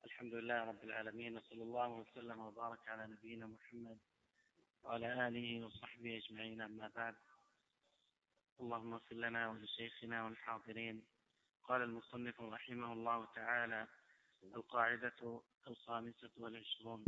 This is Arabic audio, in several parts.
الحمد لله رب العالمين، وصلى الله وسلم وبارك على نبينا محمد وعلى آله وصحبه أجمعين، أما بعد. اللهم اغفر لنا ولشيخنا والحاضرين. قال المصنف رحمه الله تعالى: القاعدة 25.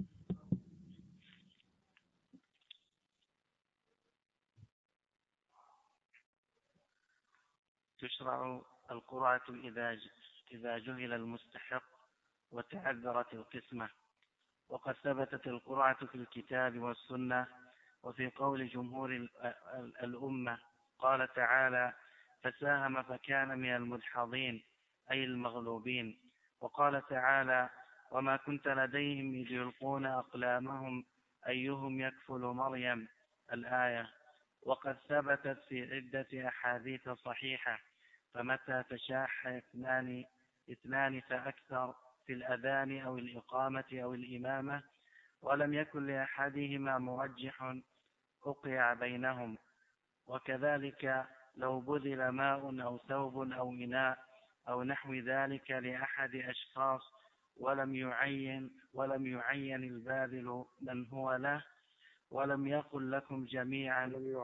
تشرع القرعة إذا جهل المستحق وتعذرت القسمة. وقد ثبتت القرعة في الكتاب والسنة وفي قول جمهور الأمة. قال تعالى: فساهم فكان من المدحضين، أي المغلوبين. وقال تعالى: وما كنت لديهم إذ يلقون أقلامهم أيهم يكفل مريم، الآية. وقد ثبتت في عدة أحاديث صحيحة، فمتى تشاح اثنان فأكثر في الأذان أو الإقامة أو الإمامة ولم يكن لأحدهما مرجح أقيع بينهم. وكذلك لو بذل ماء أو ثوب أو إناء أو نحو ذلك لأحد أشخاص ولم يعين الباذل من هو له، ولم يقل لكم جميعا.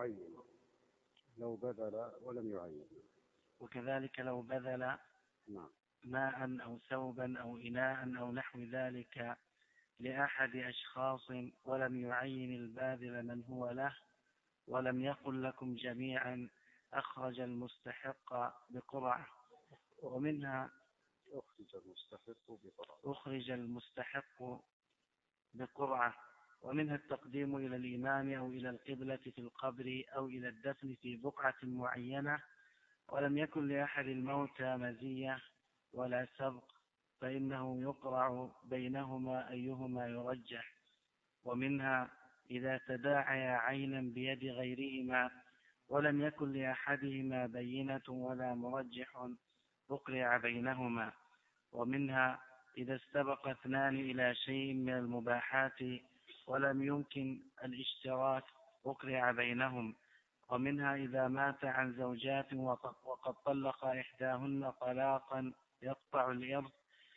لو بذل ولم يعين. وكذلك لو بذل ماء أو ثوبا أو إناء أو نحو ذلك لأحد أشخاص ولم يعين الباذل من هو له، ولم يقل لكم جميعا، أخرج المستحق بقرعة. ومنها أخرج المستحق بقرعة. ومنها التقديم إلى الإمام أو إلى القبلة في القبر أو إلى الدفن في بقعة معينة ولم يكن لأحد الموتى مزية ولا سبق، فإنه يقرع بينهما أيهما يرجح. ومنها إذا تداعيا عينا بيد غيرهما ولم يكن لأحدهما بينة ولا مرجح أقرع بينهما. ومنها إذا استبق اثنان إلى شيء من المباحات ولم يمكن الاشتراك أقرع بينهم. ومنها إذا مات عن زوجات وقد طلق إحداهن طلاقا يقطع الإرث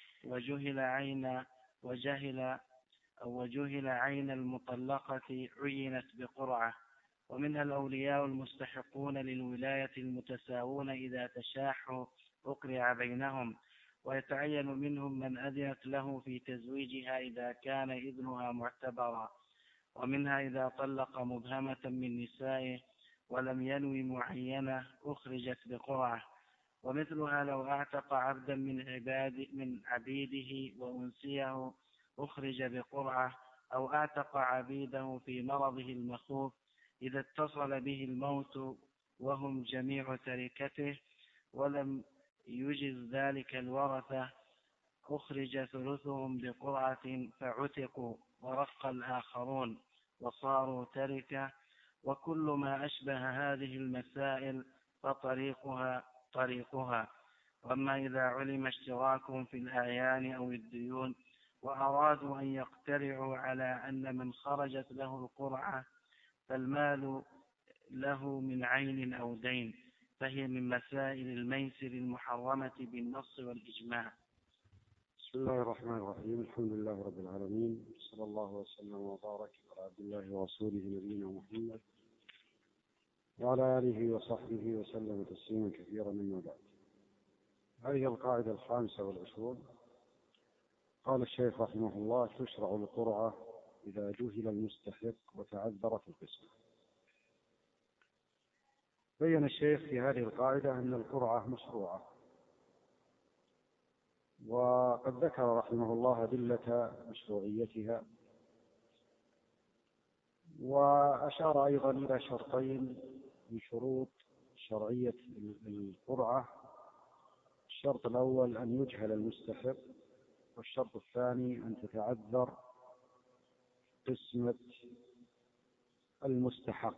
وجهل عين المطلقة عينت بقرعة. ومنها الأولياء المستحقون للولاية المتساوون إذا تشاحوا أقرع بينهم، ويتعين منهم من أذنت له في تزويجها إذا كان إذنها معتبرا. ومنها إذا طلق مبهمة من نسائه ولم ينوي معينة أخرجت بقرعة. ومثلها لو اعتق عبدا من عبيده وأنسيه أخرج بقرعة، أو اعتق عبيده في مرضه المخوف إذا اتصل به الموت وهم جميع تركته ولم يجز ذلك الورثة أخرج ثلثهم بقرعة فعتقوا ورق الآخرون وصاروا تركة. وكل ما أشبه هذه المسائل فطريقها. وأما إذا علم اشتراكهم في الأعيان أو الديون وأرادوا أن يقترعوا على أن من خرجت له القرعة فالمال له من عين أو دين، فهي من مسائل الميسر المحرمة بالنص والإجماع. بسم الله الرحمن الرحيم. الحمد لله رب العالمين، صلى الله وسلم وبارك على عبد الله ورسوله نبينا محمد وعلى آله وصحبه وسلم تسليما كثيرا، مما بعد. هذه القاعدة 25. قال الشيخ رحمه الله: تشرع القرعة إذا جهل المستحق وتعذرت القسمة. بين الشيخ في هذه القاعدة أن القرعة مشروعة، وقد ذكر رحمه الله أدلة مشروعيتها، وأشار أيضا إلى شرطين من شروط شرعية القرعة. الشرط الأول أن يجهل المستحق، والشرط الثاني أن تتعذر قسمة المستحق.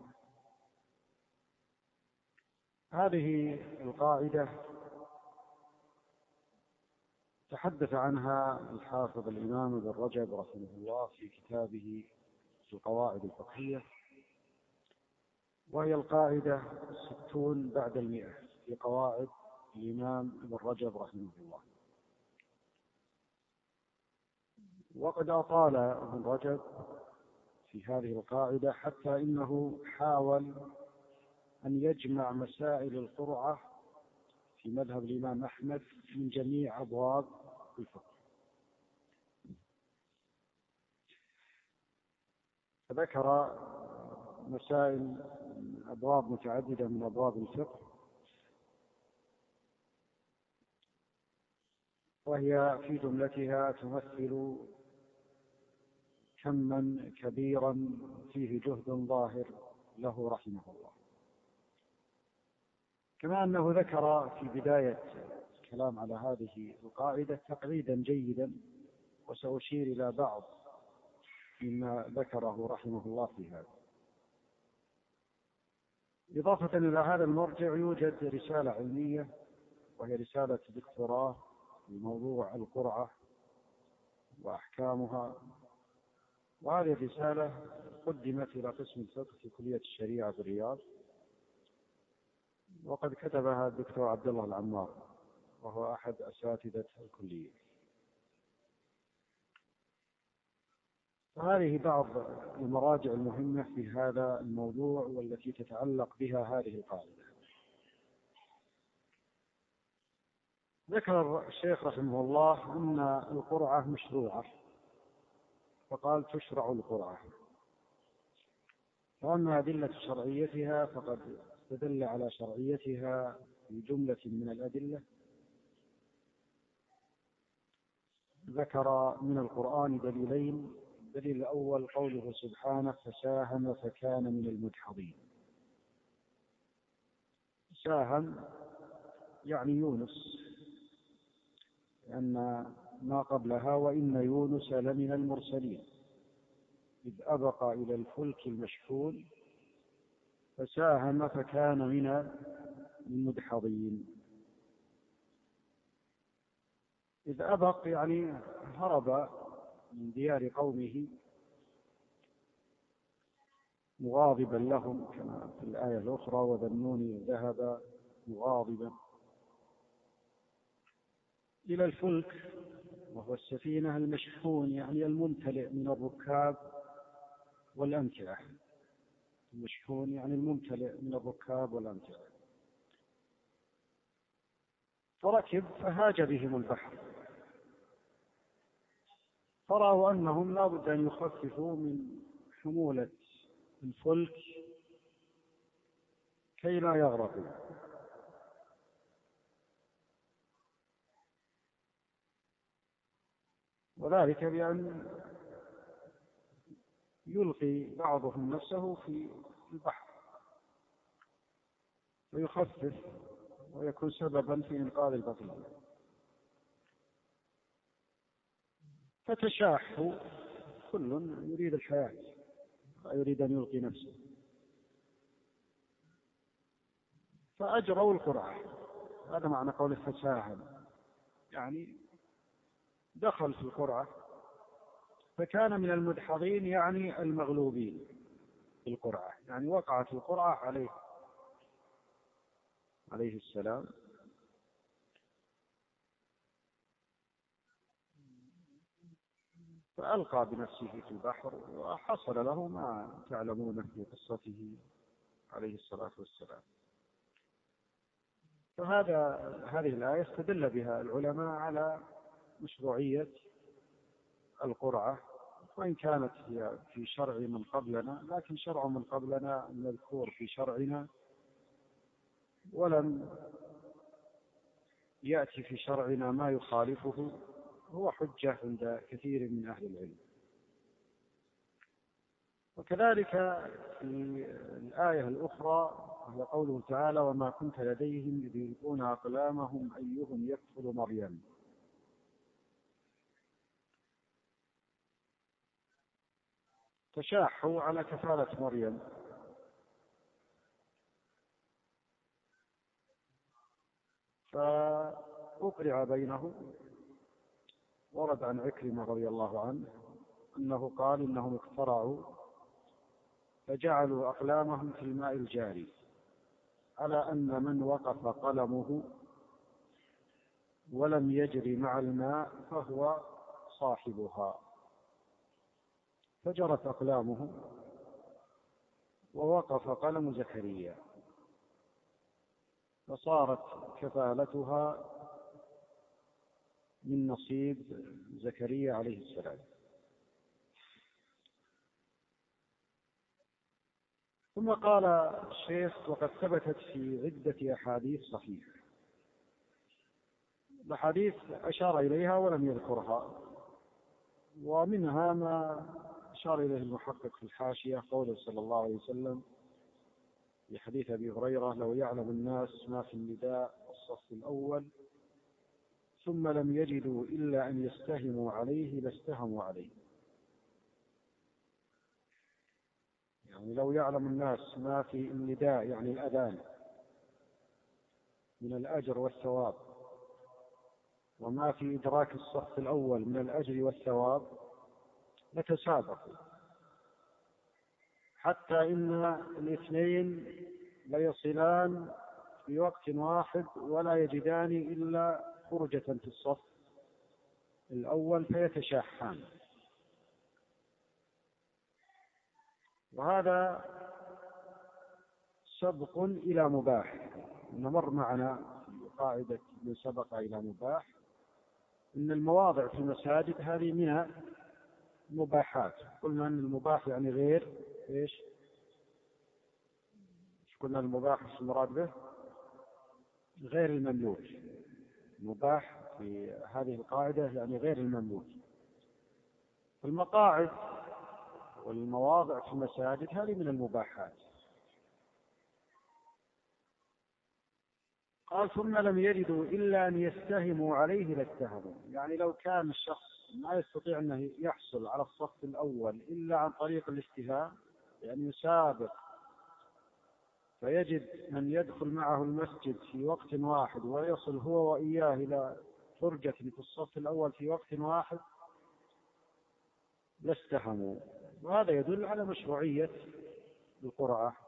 هذه القاعدة تحدث عنها الحافظ الإمام ابن رجب رحمه الله في كتابه القواعد الفقهية، وهي القاعدة 60 بعد 100 في قواعد الإمام ابن رجب رحمه الله. وقد أطال ابن رجب في هذه القاعدة حتى إنه حاول أن يجمع مسائل القرعة في مذهب الإمام أحمد من جميع أبواب الفقه، فذكر مسائل أبواب متعددة من أبواب الفقه، وهي في جملتها تمثل كما كبيرا فيه جهد ظاهر له رحمه الله. كما أنه ذكر في بداية الكلام على هذه القاعدة تقعيدا جيدا، وسأشير إلى بعض مما ذكره رحمه الله في هذا. إضافة إلى هذا المرجع يوجد رسالة علمية، وهي رسالة دكتوراه في موضوع القرعة وأحكامها، وهذه الرسالة قدمت إلى قسم الفقه في كلية الشريعة بالرياض، وقد كتبها الدكتور عبد الله العمار وهو أحد أساتذة الكلية. فهذه بعض المراجع المهمة في هذا الموضوع والتي تتعلق بها هذه القاعدة. ذكر الشيخ رحمه الله أن القرعة مشروعة، فقال تشرع القرعة، وأما أدلة شرعيتها فقد استدل على شرعيتها بجملة من الأدلة. ذكر من القرآن دليلين: الدليل الأول قوله سبحانه فساهم فكان من المدحضين. ساهم يعني يونس، لأن ما قبلها وإن يونس لمن المرسلين إذ أبق إلى الفلك المشحون فساهم فكان من المدحضين. إذ أبق يعني هرب من ديار قومه مغاضبا لهم، كما في الآية الأخرى وذا النون ذهب مغاضبا، إلى الفلك وهو السفينة المشحون يعني الممتلئ من الركاب والأمتعة. المشحون يعني الممتلئ من الركاب والأمتعة. فركب فهاج بهم البحر، فرأوا أنهم لا بد أن يخففوا من حمولة الفلك كي لا يغرقوا، وذلك بأن يلقي بعضهم نفسه في البحر ويخفف ويكون سببا في إنقاذ البقية. فتشاحوا، كل يريد الحياة لا يريد أن يلقي نفسه، فأجروا القرعة. هذا معنى قول فساهم، يعني دخل في القرعة. فكان من المدحضين يعني المغلوبين بالقرعة، يعني وقعت القرعة عليه السلام، فألقى بنفسه في البحر وحصل له ما تعلمون في قصته عليه الصلاة والسلام. هذه الآية استدل بها العلماء على مشروعية القرعة، وإن كانت هي في شرع من قبلنا، لكن شرع من قبلنا مذكور في شرعنا ولم يأتي في شرعنا ما يخالفه، هو حجة عند كثير من أهل العلم. وكذلك في الآية الأخرى وهي قوله تعالى وما كنت لديهم إذ يلقون أقلامهم أيهم يكفل مريم. تشاحوا على كفالة مريم، فأقرع بينهم. ورد عن عكرمة رضي الله عنه أنه قال إنهم اقترعوا فجعلوا أقلامهم في الماء الجاري، على أن من وقف قلمه ولم يجري مع الماء فهو صاحبها، فجرت أقلامه ووقف قلم زكريا، فصارت كفالتها من نصيب زكريا عليه السلام. ثم قال الشيخ: وقد ثبتت في عدة أحاديث صحيحة. الأحاديث أشار إليها ولم يذكرها، ومنها ما أشار إليه المحقق في الحاشية، قوله صلى الله عليه وسلم في حديث أبي هريرة: لو يعلم الناس ما في النداء والصف الأول ثم لم يجدوا إلا أن يستهموا عليه لاستهموا عليه. يعني لو يعلم الناس ما في النداء يعني الأذان من الأجر والثواب، وما في إدراك الصف الأول من الأجر والثواب، لتسابقوا، حتى إن الاثنين ليصلان في وقت واحد ولا يجدان إلا فرجة في الصف الأول فيتشاحان. وهذا سبق إلى مباح. نمر معنا في قاعدة من سبق إلى مباح إن المواضع في المساجد هذه من المباحات. قلنا أن المباح يعني غير إيش؟ قلنا المباح المراد به غير المملوك. المباح في هذه القاعدة يعني غير المملوك. المقاعد والمواضع في المساجد هذه من المباحات. قال: ثم لم يجدوا إلا أن يستهموا عليه لاستهموا. يعني لو كان الشخص ما يستطيع أن يحصل على الصف الأول إلا عن طريق الاستهام، يعني يسابق فيجد من يدخل معه المسجد في وقت واحد ويصل هو وإياه إلى فرجة في الصف الأول في وقت واحد، لاستهموا. وهذا يدل على مشروعية القرعة.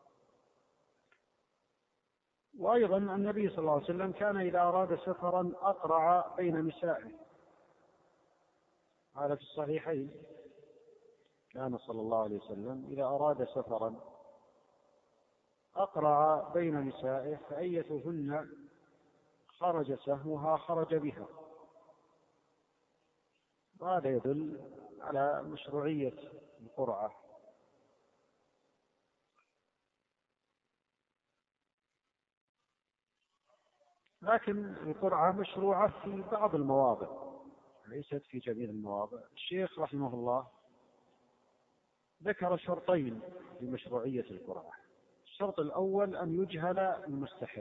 وأيضا النبي صلى الله عليه وسلم كان إذا أراد سفرا أقرع بين نسائه، هذا في الصحيحين. كان صلى الله عليه وسلم إذا أراد سفرا أقرع بين نسائه، فأيتهن خرج سهمها خرج بها. وهذا يدل على مشروعية القرعة. لكن القرعة مشروعة في بعض المواضع، ليست في جميع المواضع. الشيخ رحمه الله ذكر شرطين لمشروعية القرعة. الشرط الأول أن يجهل المستحق،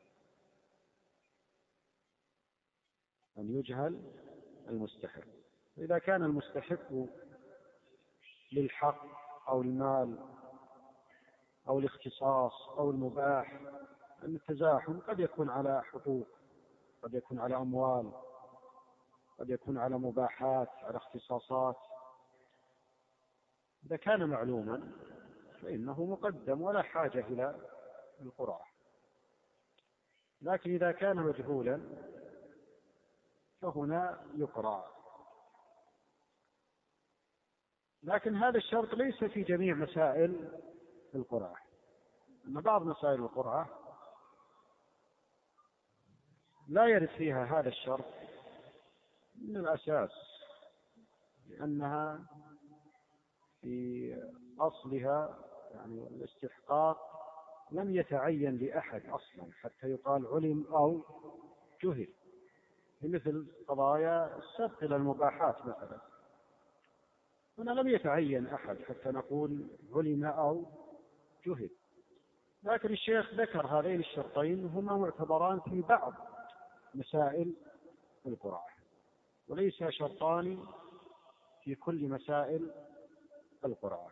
أن يجهل المستحق. إذا كان المستحق للحق أو المال أو الاختصاص أو المباح، أن التزاحم قد يكون على حقوق، قد يكون على أموال، قد يكون على مباحات، على اختصاصات. إذا كان معلوما فإنه مقدم ولا حاجة إلى القرعة. لكن إذا كان مجهولا فهنا يقرع. لكن هذا الشرط ليس في جميع مسائل القرعة. أما بعض مسائل القرعة لا يرد فيها هذا الشرط من الأساس، لأنها في أصلها يعني الاستحقاق لم يتعين لأحد أصلا حتى يقال علم أو جهل، مثل قضايا السبق إلى المباحات مثلا، هنا لم يتعين أحد حتى نقول علم أو جهل. لكن الشيخ ذكر هذين الشرطين هما معتبران في بعض مسائل القرعة، وليس شرطان في كل مسائل القرعة.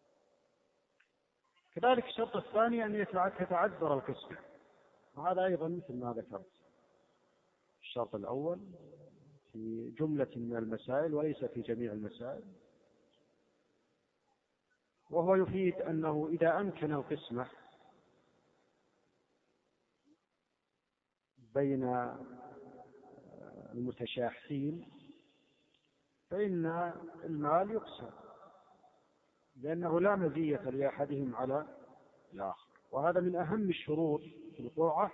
كذلك الشرط الثاني أن تتعذر القسمة، وهذا أيضا مثل ما ذكرت. الشرط الأول في جملة من المسائل وليس في جميع المسائل، وهو يفيد أنه إذا أمكن القسمة بين المتشاحين فإن المال يقسم، لأنه لا مزية لأحدهم على الآخر. وهذا من أهم الشروط في القرعة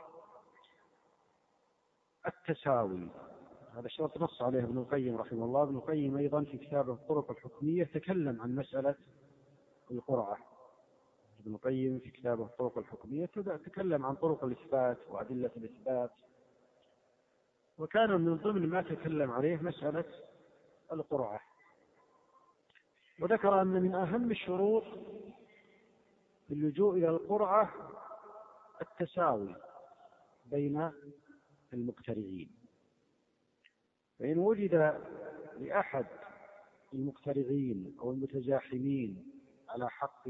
التساوي. هذا الشرط نص عليه ابن القيم رحمه الله. ابن القيم أيضا في كتابه الطرق الحكمية تكلم عن مسألة القرعة. ابن القيم في كتابه الطرق الحكمية تكلم عن طرق الإثبات وأدلة الإثبات، وكان من ضمن ما تكلم عليه مسألة القرعة، وذكر أن من أهم الشروط في اللجوء إلى القرعة التساوي بين المقترعين. فإن وجد لأحد المقترعين أو المتزاحمين على حق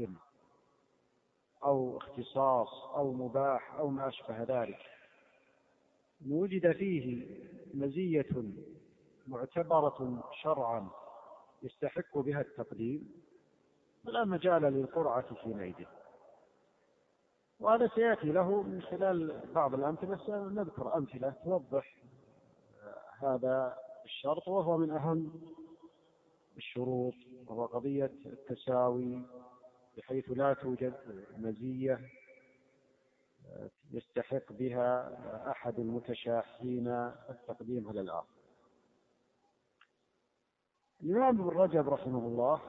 أو اختصاص أو مباح أو ما أشبه ذلك، إن وجد فيه مزية معتبرة شرعا يستحق بها التقديم فلا مجال للقرعة حينئذ. وهذا سيأتي له من خلال بعض الأمثلة، سنذكر أمثلة توضح هذا الشرط، وهو من أهم الشروط، وهو قضية التساوي بحيث لا توجد مزية يستحق بها أحد المتشاحين التقديم على الآخر. الإمام ابن رجب رحمه الله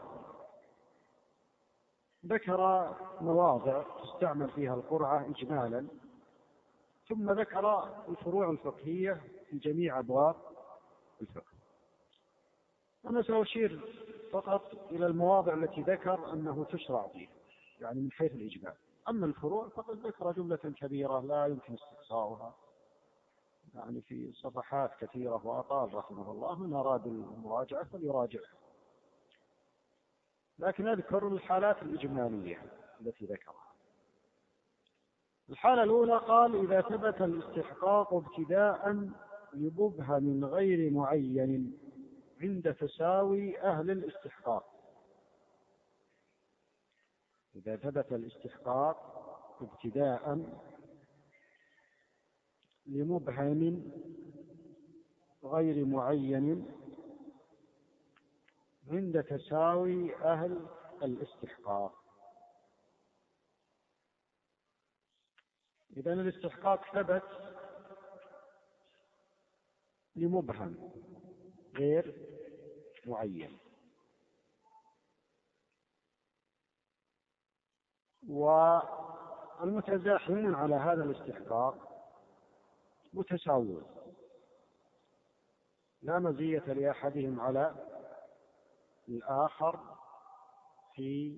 ذكر مواضع تستعمل فيها القرعة إجمالا، ثم ذكر الفروع الفقهية في جميع أبواب الفقه. أنا سأشير فقط إلى المواضع التي ذكر أنه تشرع فيها، يعني من حيث الإجمال. أما الفروع فقد ذكر جملة كبيرة لا يمكن استقصاؤها، يعني في صفحات كثيرة، وأطال رحمه الله. من أراد المراجعة فليراجعها، لكن أذكر الحالات الإجمالية التي ذكرها. الحالة الأولى قال: إذا ثبت الاستحقاق ابتداء لمبهم غير معين عند تساوي أهل الاستحقاق. إذا ثبت الاستحقاق ابتداء لمبهم غير معين عند تساوي أهل الاستحقاق. إذن الاستحقاق ثبت لمبهم غير معين، والمتزاحمون على هذا الاستحقاق متساوون، لا مزية لأحدهم على الآخر في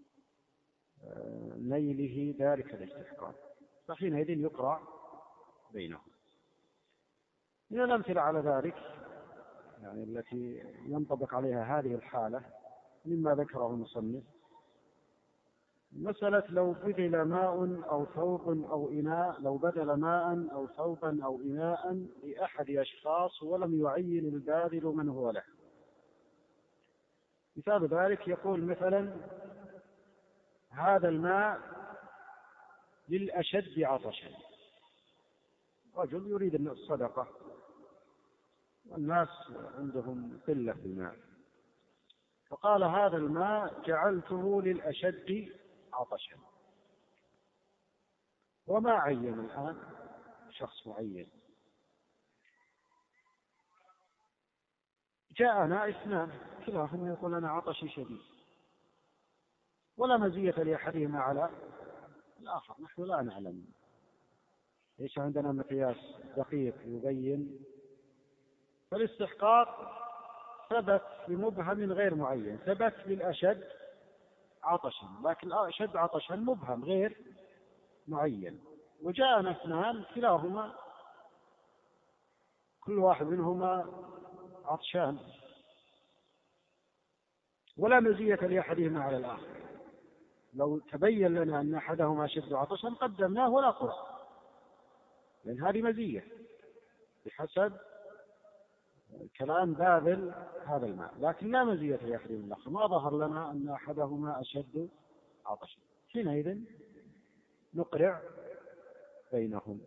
نيله ذلك الاستحقاق، فحينئذ يقرع بينهم. من الأمثلة على ذلك يعني التي ينطبق عليها هذه الحالة مما ذكره المصنف: مسألة لو بذل ماء أو ثوب أو إناء، لو بذل ماء أو ثوبا أو إناء لأحد أشخاص ولم يعين الباذل من هو له. مثال ذلك يقول مثلا: هذا الماء للأشد عطشا. رجل يريد الصدقة والناس عندهم قلة في الماء، فقال: هذا الماء جعلته للأشد عطشا، وما عين الآن شخص معين. جاءنا اثنان كلاهما يقول: أنا عطشي شديد، ولا مزية لأحدهما على الآخر، نحن لا نعلم، ليس عندنا مقياس دقيق يبين. فالاستحقاق ثبت لمبهم غير معين، ثبت للأشد عطشا، لكن الأشد عطشا مبهم غير معين. وجاءنا اثنان كلاهما كل واحد منهما عطشان، ولا مزية لأحدهما على الآخر. لو تبين لنا أن أحدهما أشد عطشا قدمناه ولا قرأ، لأن هذه مزية بحسب كلام باذل هذا الماء، لكن لا مزية لأحدهما الآخر، ما ظهر لنا أن أحدهما أشد عطشا، حينئذ نقرع بينهم.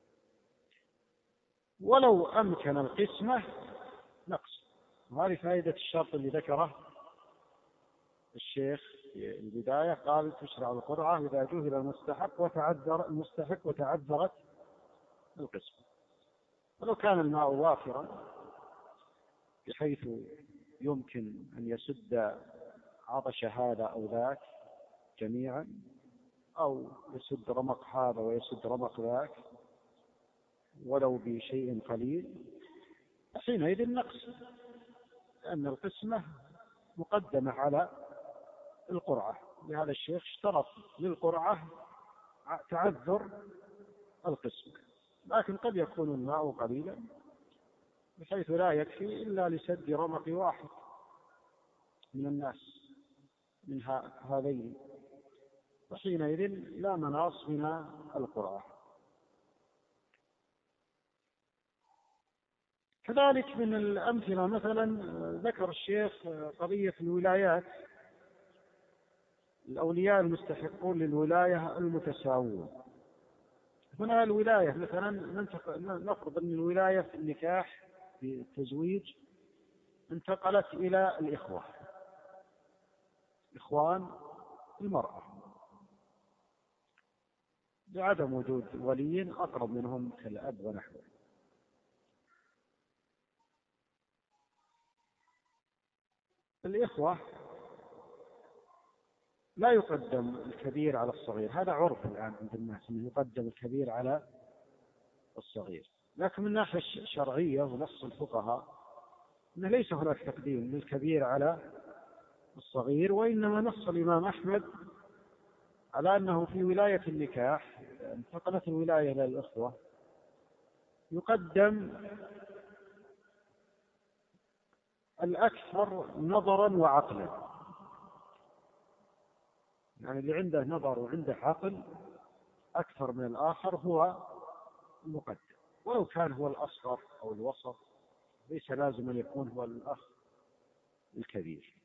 ولو أمكن القسمة نقص، وهذه فائدة الشرط اللي ذكره الشيخ في البداية قال تشرع القرعة إذا جهل المستحق وتعذرت القسمة. ولو كان الماء وافرا بحيث يمكن أن يسد عطش هذا أو ذاك جميعا، أو يسد رمق هذا ويسد رمق ذاك ولو بشيء قليل، حينئذ نقص، لأن القسمة مقدمة على القرعة. لهذا الشيخ اشترط للقرعة تعذر القسمة. لكن قد يكون الماء قليلا بحيث لا يكفي إلا لسد رمق واحد من الناس من هذين، وحينئذ لا مناص من القرعة. كذلك من الأمثلة مثلا ذكر الشيخ قضية الولايات، الأولياء المستحقون للولاية المتساوون. هنا الولاية مثلا نفرض أن الولاية في النكاح في التزويج انتقلت إلى الإخوة، إخوان المرأة، لعدم وجود ولي أقرب منهم كالأب ونحوه. الإخوة لا يقدم الكبير على الصغير، هذا عرف الآن عند الناس أنه يقدم الكبير على الصغير، لكن من الناحية الشرعية ونص الفقهاء أنه ليس هناك تقديم للكبير على الصغير، وإنما نص الإمام أحمد على أنه في ولاية النكاح انتقلت الولاية إلى الإخوة يقدم الأكثر نظرا وعقلا، يعني اللي عنده نظر وعنده عقل أكثر من الآخر هو المقدم، ولو كان هو الأصغر أو الوسط، ليس لازم أن يكون هو الأخ الكبير.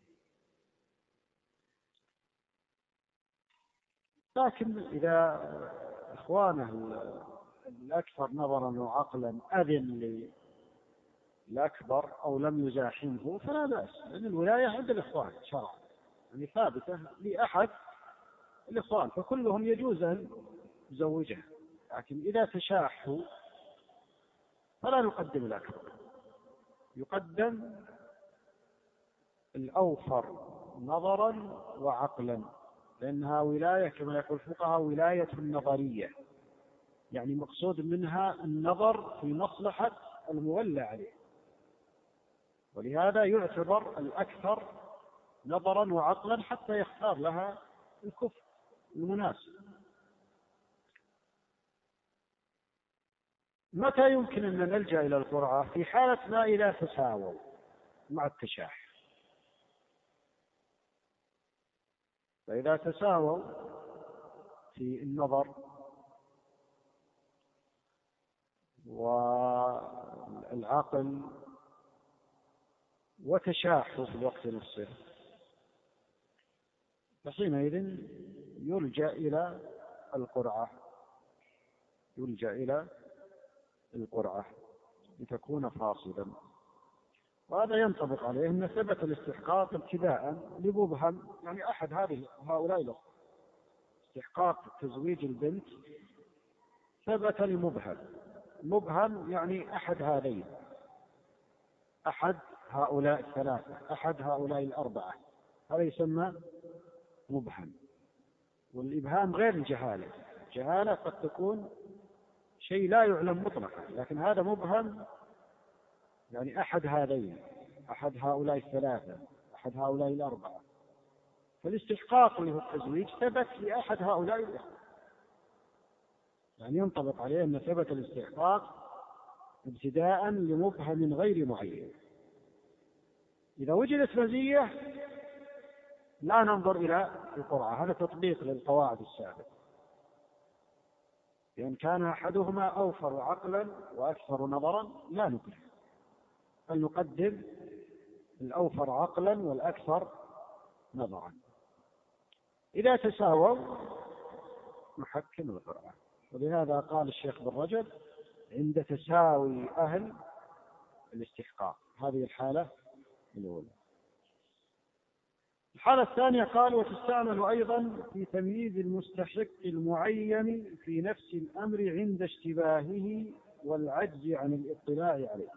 لكن إذا إخوانه الأكثر نظرا وعقلا أذن للأكبر أو لم يزاحمه فلا بأس، لأن الولاية عند الإخوان شرعا، يعني ثابتة لأحد الإخوان، فكلهم يجوز أن يزوجها. لكن إذا تشاحوا فلا نقدم الأكبر، يقدم الأوفر نظرا وعقلا، لأنها ولاية كما يقول الفقهاء ولاية نظرية، يعني مقصود منها النظر في مصلحة المولى عليه، ولهذا يعتبر الأكثر نظرا وعقلا حتى يختار لها الكفء المناسب. متى يمكن أن نلجأ إلى القرعة؟ في حالة ما إذا تساووا مع التشاح، فإذا تساووا في النظر والعقل وتشاحوا في الوقت نفسه، فحينئذ يلجأ إلى القرعة، لتكون فاصلا. وهذا ينطبق عليه أن ثبت الاستحقاق ابتداء لمبهم، يعني أحد هؤلاء الأخوة استحقاق تزويج البنت ثبت لمبهم، مبهم يعني أحد هذين، أحد هؤلاء الثلاثة، أحد هؤلاء الأربعة، هذا يسمى مبهم. والإبهام غير الجهالة، الجهالة قد تكون شيء لا يعلم مطلقا، لكن هذا مبهم يعني أحد هذين، أحد هؤلاء الثلاثة، أحد هؤلاء الأربعة، فالاستحقاق له التزويج ثبت لأحد هؤلاء الأخوة، يعني ينطبق عليه أن ثبت الاستحقاق ابتداء لمبهم غير معين. إذا وجدت مزية لا ننظر إلى القرعة، هذا تطبيق للقواعد السابقة، لأن كان أحدهما أوفر عقلا وأكثر نظرا لا نكره، بل نقدم الأوفر عقلا والأكثر نظرا. إذا تساووا نحكم القرعة، ولهذا قال الشيخ بن رجب عند تساوي أهل الاستحقاق، هذه الحالة الأولى. الحالة الثانية قال وتستعمل أيضا في تمييز المستحق المعين في نفس الأمر عند اشتباهه والعجز عن الاطلاع عليه.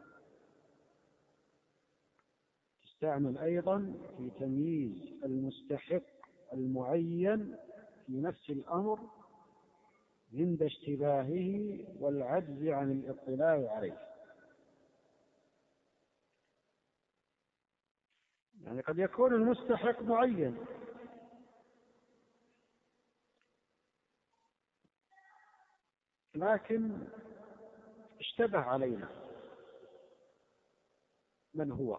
تستعمل أيضا في تمييز المستحق المعين في نفس الأمر عند اشتباهه والعجز عن الاطلاع عليه. يعني قد يكون المستحق معين لكن اشتبه علينا من هو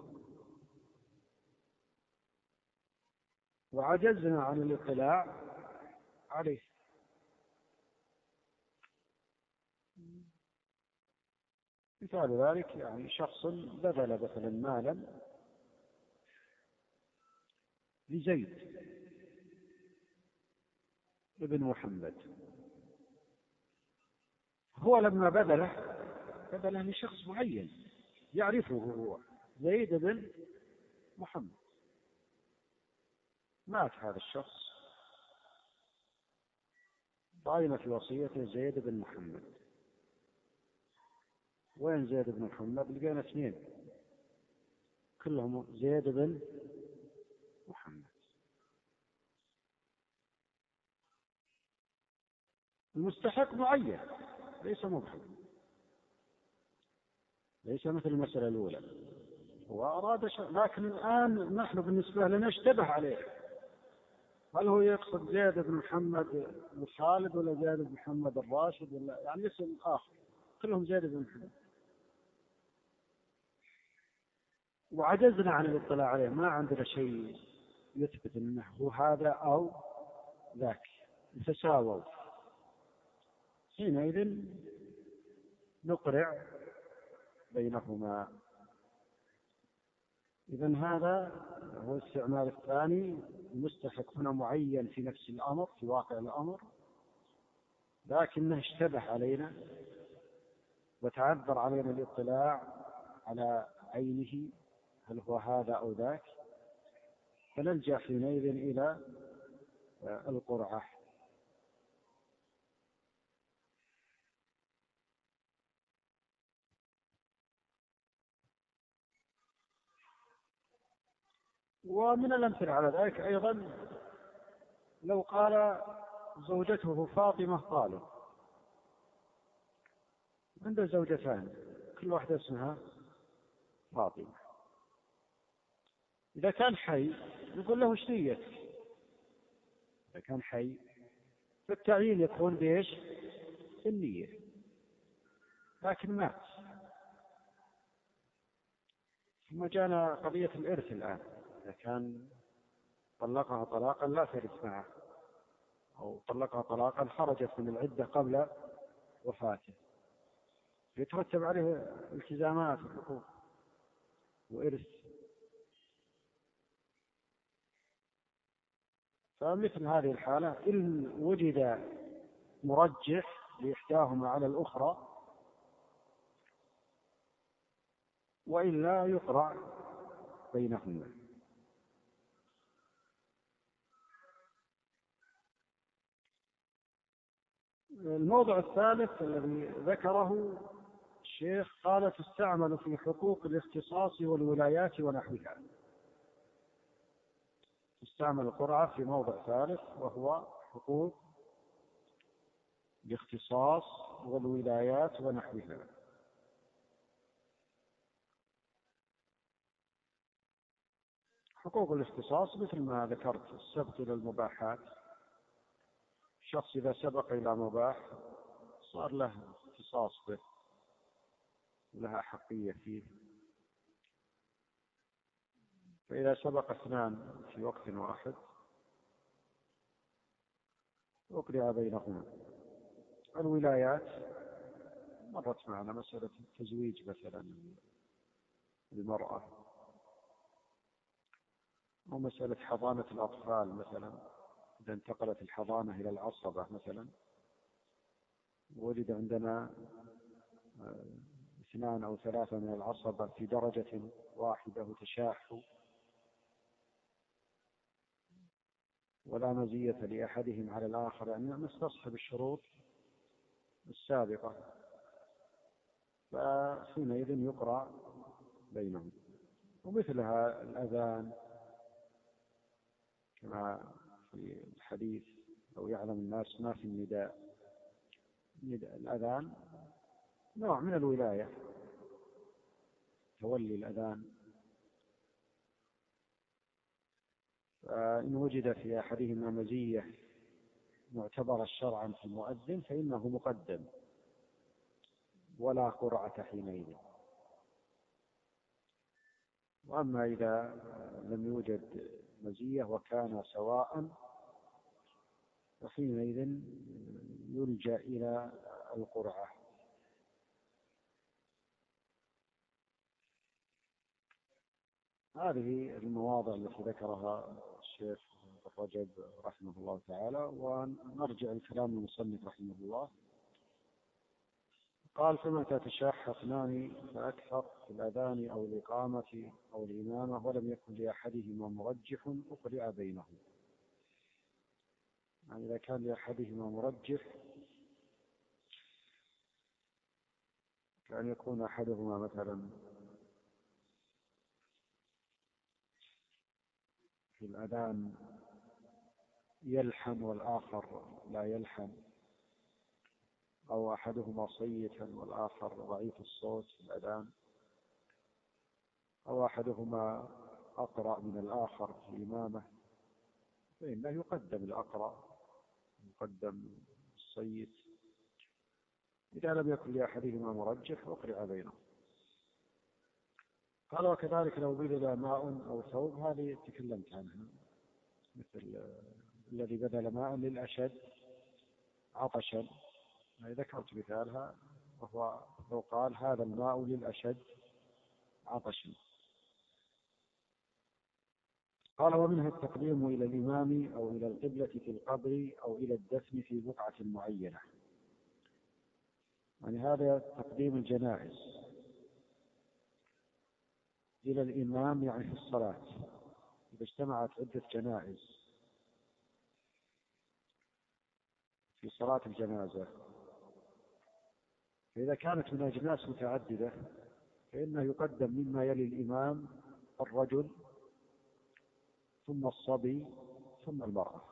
وعجزنا عن الاطلاع عليه. مثال ذلك يعني شخص بذل مثلا مالا لزيد ابن محمد، هو لما بذله لشخص معين يعرفه هو زيد بن محمد. مات هذا الشخص ضاين في وصيته زيد بن محمد. وين زيد بن محمد؟ لقينا اثنين كلهم زيد بن محمد. المستحق معين ليس مبهم، ليس مثل المسألة الأولى. هو أراد لكن الآن نحن بالنسبة لنا اشتبه عليه، هل هو يقصد زيد بن محمد الخالد ولا زيد بن محمد الراشد ولا يعني اسم آخر، كلهم زيد بن محمد، وعجزنا عن الاطلاع عليه، ما عندنا شيء يثبت أنه هو هذا أو ذاك، تساووا. حينئذ نقرع بينهما. إذن هذا هو الاستعمال الثاني. المستحق هنا معين في نفس الأمر في واقع الأمر لكنه اشتبه علينا وتعذر علينا الاطلاع على عينه هل هو هذا أو ذاك، فنلجأ حينئذ إلى القرعة. ومن الأمثلة على ذلك أيضا لو قال زوجته فاطمة طالب، عنده زوجتان كل واحدة اسمها فاطمة، إذا كان حي يقول له ايش نيتك؟ إذا كان حي فالتعيين يكون بإيش؟ النية. لكن مات، ثم جاءنا قضية الإرث الآن، إذا كان طلقها طلاقا لا ترث معه أو طلقها طلاقا خرجت من العدة قبل وفاته، يترتب عليه التزامات وحقوق وإرث. فمثل هذه الحالة إن وجد مرجح لإحداهما على الأخرى وإلا يقرع بينهما. الموضع الثالث الذي ذكره الشيخ قال تستعمل في حقوق الاختصاص والولايات ونحوها. تستعمل القرعة في موضع ثالث وهو حقوق الاختصاص والولايات ونحوها. حقوق الاختصاص مثل ما ذكرت السبق إلى المباحات، الشخص إذا سبق إلى مباح صار له اختصاص به ولها حقية فيه، فإذا سبق اثنان في وقت واحد أقرع بينهما. الولايات مرت معنا مسألة التزويج مثلا للمرأة، ومسألة حضانة الأطفال مثلا، إذا انتقلت الحضانة إلى العصبة مثلا وولد عندنا 2 أو 3 من العصبة في درجة واحدة وتشاحوا، ولا مزية لأحدهم على الآخر، يعني نستصحب الشروط السابقة، فحينئذ يقرأ بينهم. ومثلها الأذان كما في الحديث: لو يعلم الناس ما في النداء. الأذان نوع من الولاية، تولي الأذان. فإن وجد في أحدهما مزية معتبرة شرعا في المؤذن فإنه مقدم ولا قرعة حينئذ. وأما إذا لم يوجد مزية وكان سواء فحينئذ يلجأ إلى القرعة. هذه المواضع التي ذكرها الشيخ رجب رحمه الله تعالى. ونرجع لكلام المصنف رحمه الله. قال: فمتى تشاح اثنان فأكثر في الأذان أو الإقامة أو الإمامة ولم يكن لأحدهما مرجح أقرع بينهم. يعني إذا كان لأحدهما مرجح كأن يكون أحدهما مثلا في الأذان يلحن والآخر لا يلحن، أو أحدهما صيتا والآخر ضعيف الصوت في الأذان، أو أحدهما أقرأ من الآخر في الإمامة، فإنه يقدم الأقرأ، يقدم الصيت. إذا لم يكن لأحدهما مرجح أقرع بينهم. قال: وكذلك لو بذل ماء أو ثوب، هذه تكلمت عنها، مثل الذي بذل ماء للأشد عطشا، ذكرت مثالها، وهو لو قال: هذا الماء للأشد عطشا. قال: ومنها التقديم إلى الإمام أو إلى القبلة في القبر أو إلى الدفن في بقعة معينة. يعني هذا تقديم الجنائز إلى الإمام، يعني في الصلاة إذا اجتمعت عدة جنائز في صلاة الجنازة، فإذا كانت من أجناس متعددة فإنه يقدم مما يلي الإمام الرجل ثم الصبي ثم المرأة،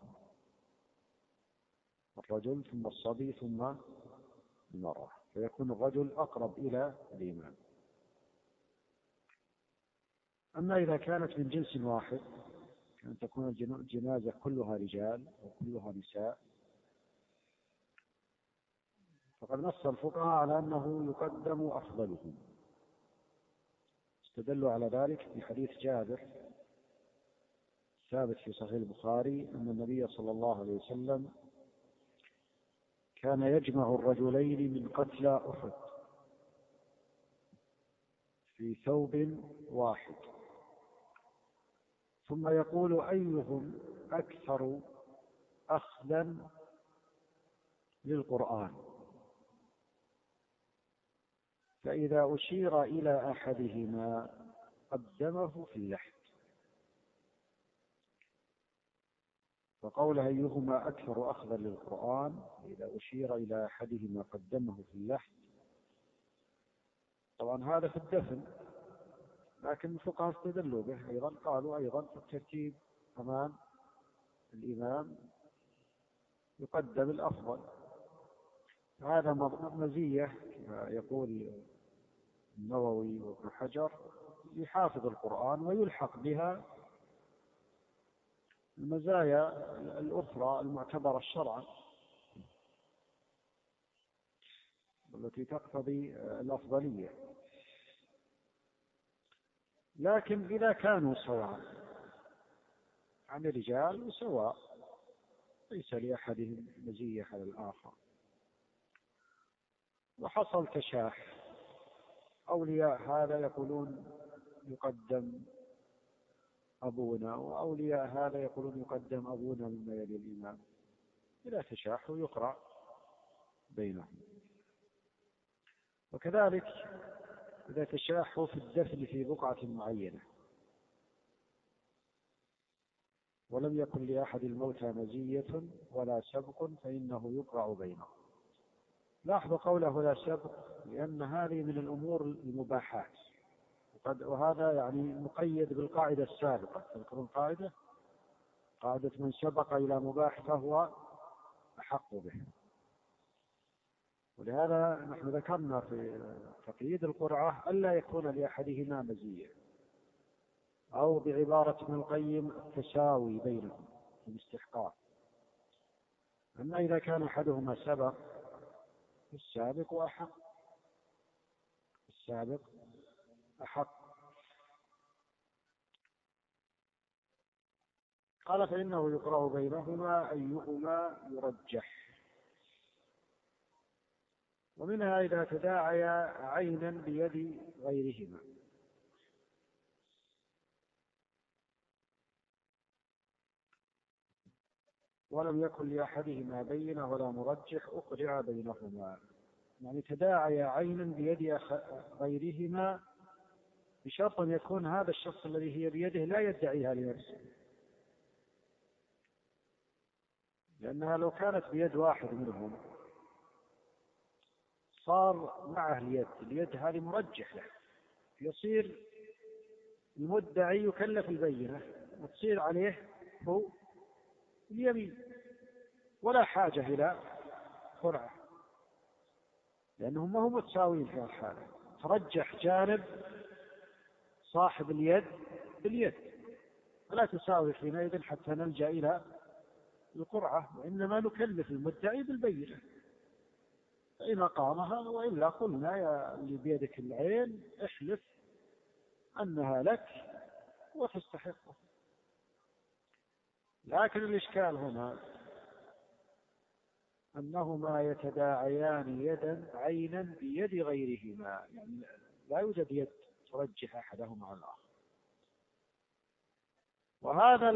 الرجل ثم الصبي ثم المرأة، فيكون الرجل أقرب إلى الإمام. أما إذا كانت من جنس واحد، كأن تكون الجنازة كلها رجال وكلها نساء، فقد نص الفقهاء على أنه يقدم أفضلهم. استدلوا على ذلك بحديث جابر ثابت في صحيح البخاري أن النبي صلى الله عليه وسلم كان يجمع الرجلين من قتلى أحد في ثوب واحد، ثم يقول: أيهم أكثر أخذا للقرآن؟ فإذا أشير إلى أحدهما قدمه في اللحد. فقول أيهما أكثر أخذا للقرآن إذا أشير إلى أحدهما قدمه في اللحد، طبعا هذا في الدفن، لكن الفقهاء استدلوا به أيضا، قالوا أيضا في الترتيب أمام الإمام يقدم الأفضل. هذا مزية كما يقول النووي وابن حجر يحافظ القرآن ويلحق بها المزايا الأخرى المعتبرة شرعا التي تقتضي الأفضلية. لكن إذا كانوا سواء، عن الرجال وسواء، ليس لأحدهم مزية على الآخر، وحصل تشاح، أولياء هذا يقولون يقدم أبونا، وأولياء هذا يقولون يقدم أبونا مما يلي الإمام، إذا تشاحوا يقرأ بينهم. وكذلك إذا تشاحوا في الدفن في بقعة معينة، ولم يكن لأحد الموتى مزية ولا سبق فإنه يقرع بينهم. لاحظوا قوله لا سبق، لأن هذه من الأمور المباحات، وهذا يعني مقيد بالقاعدة السابقة. تذكرون قاعدة من سبق إلى مباح فهو أحق به. ولهذا نحن ذكرنا في تقييد القرعة ألا يكون لأحدهما مزية، أو بعبارة ابن القيم التساوي بينهم في الاستحقاق. أما إذا كان أحدهما سبق السابق أحق، السابق أحق. قال فإنه يقرأ بينهما أيهما يرجح. ومنها إذا تداعيا عينا بيد غيرهما، ولم يكن لأحدهما بينة ولا مرجح أقرع بينهما. يعني تداعيا عينا بيد غيرهما بشرط أن يكون هذا الشخص الذي هي بيده لا يدعيها لنفسه، لأنها لو كانت بيد واحد منهم صار معه اليد هذه مرجح له، يصير المدعي يكلف البينة وتصير عليه هو اليمين، ولا حاجة إلى قرعة، لأنهم ما هم متساويين في الحالة. ترجح جانب صاحب اليد باليد، فلا تساوي حينئذ حتى نلجأ إلى القرعة، وإنما نكلف المدعي بالبينة فإن أقامها، وإلا قلنا يا اللي بيدك العين احلف أنها لك وتستحقه. لكن الإشكال هنا أنهما يتداعيان يدا عينا بيد غيرهما، يعني لا يوجد يد ترجح أحدهما على الآخر. وهذا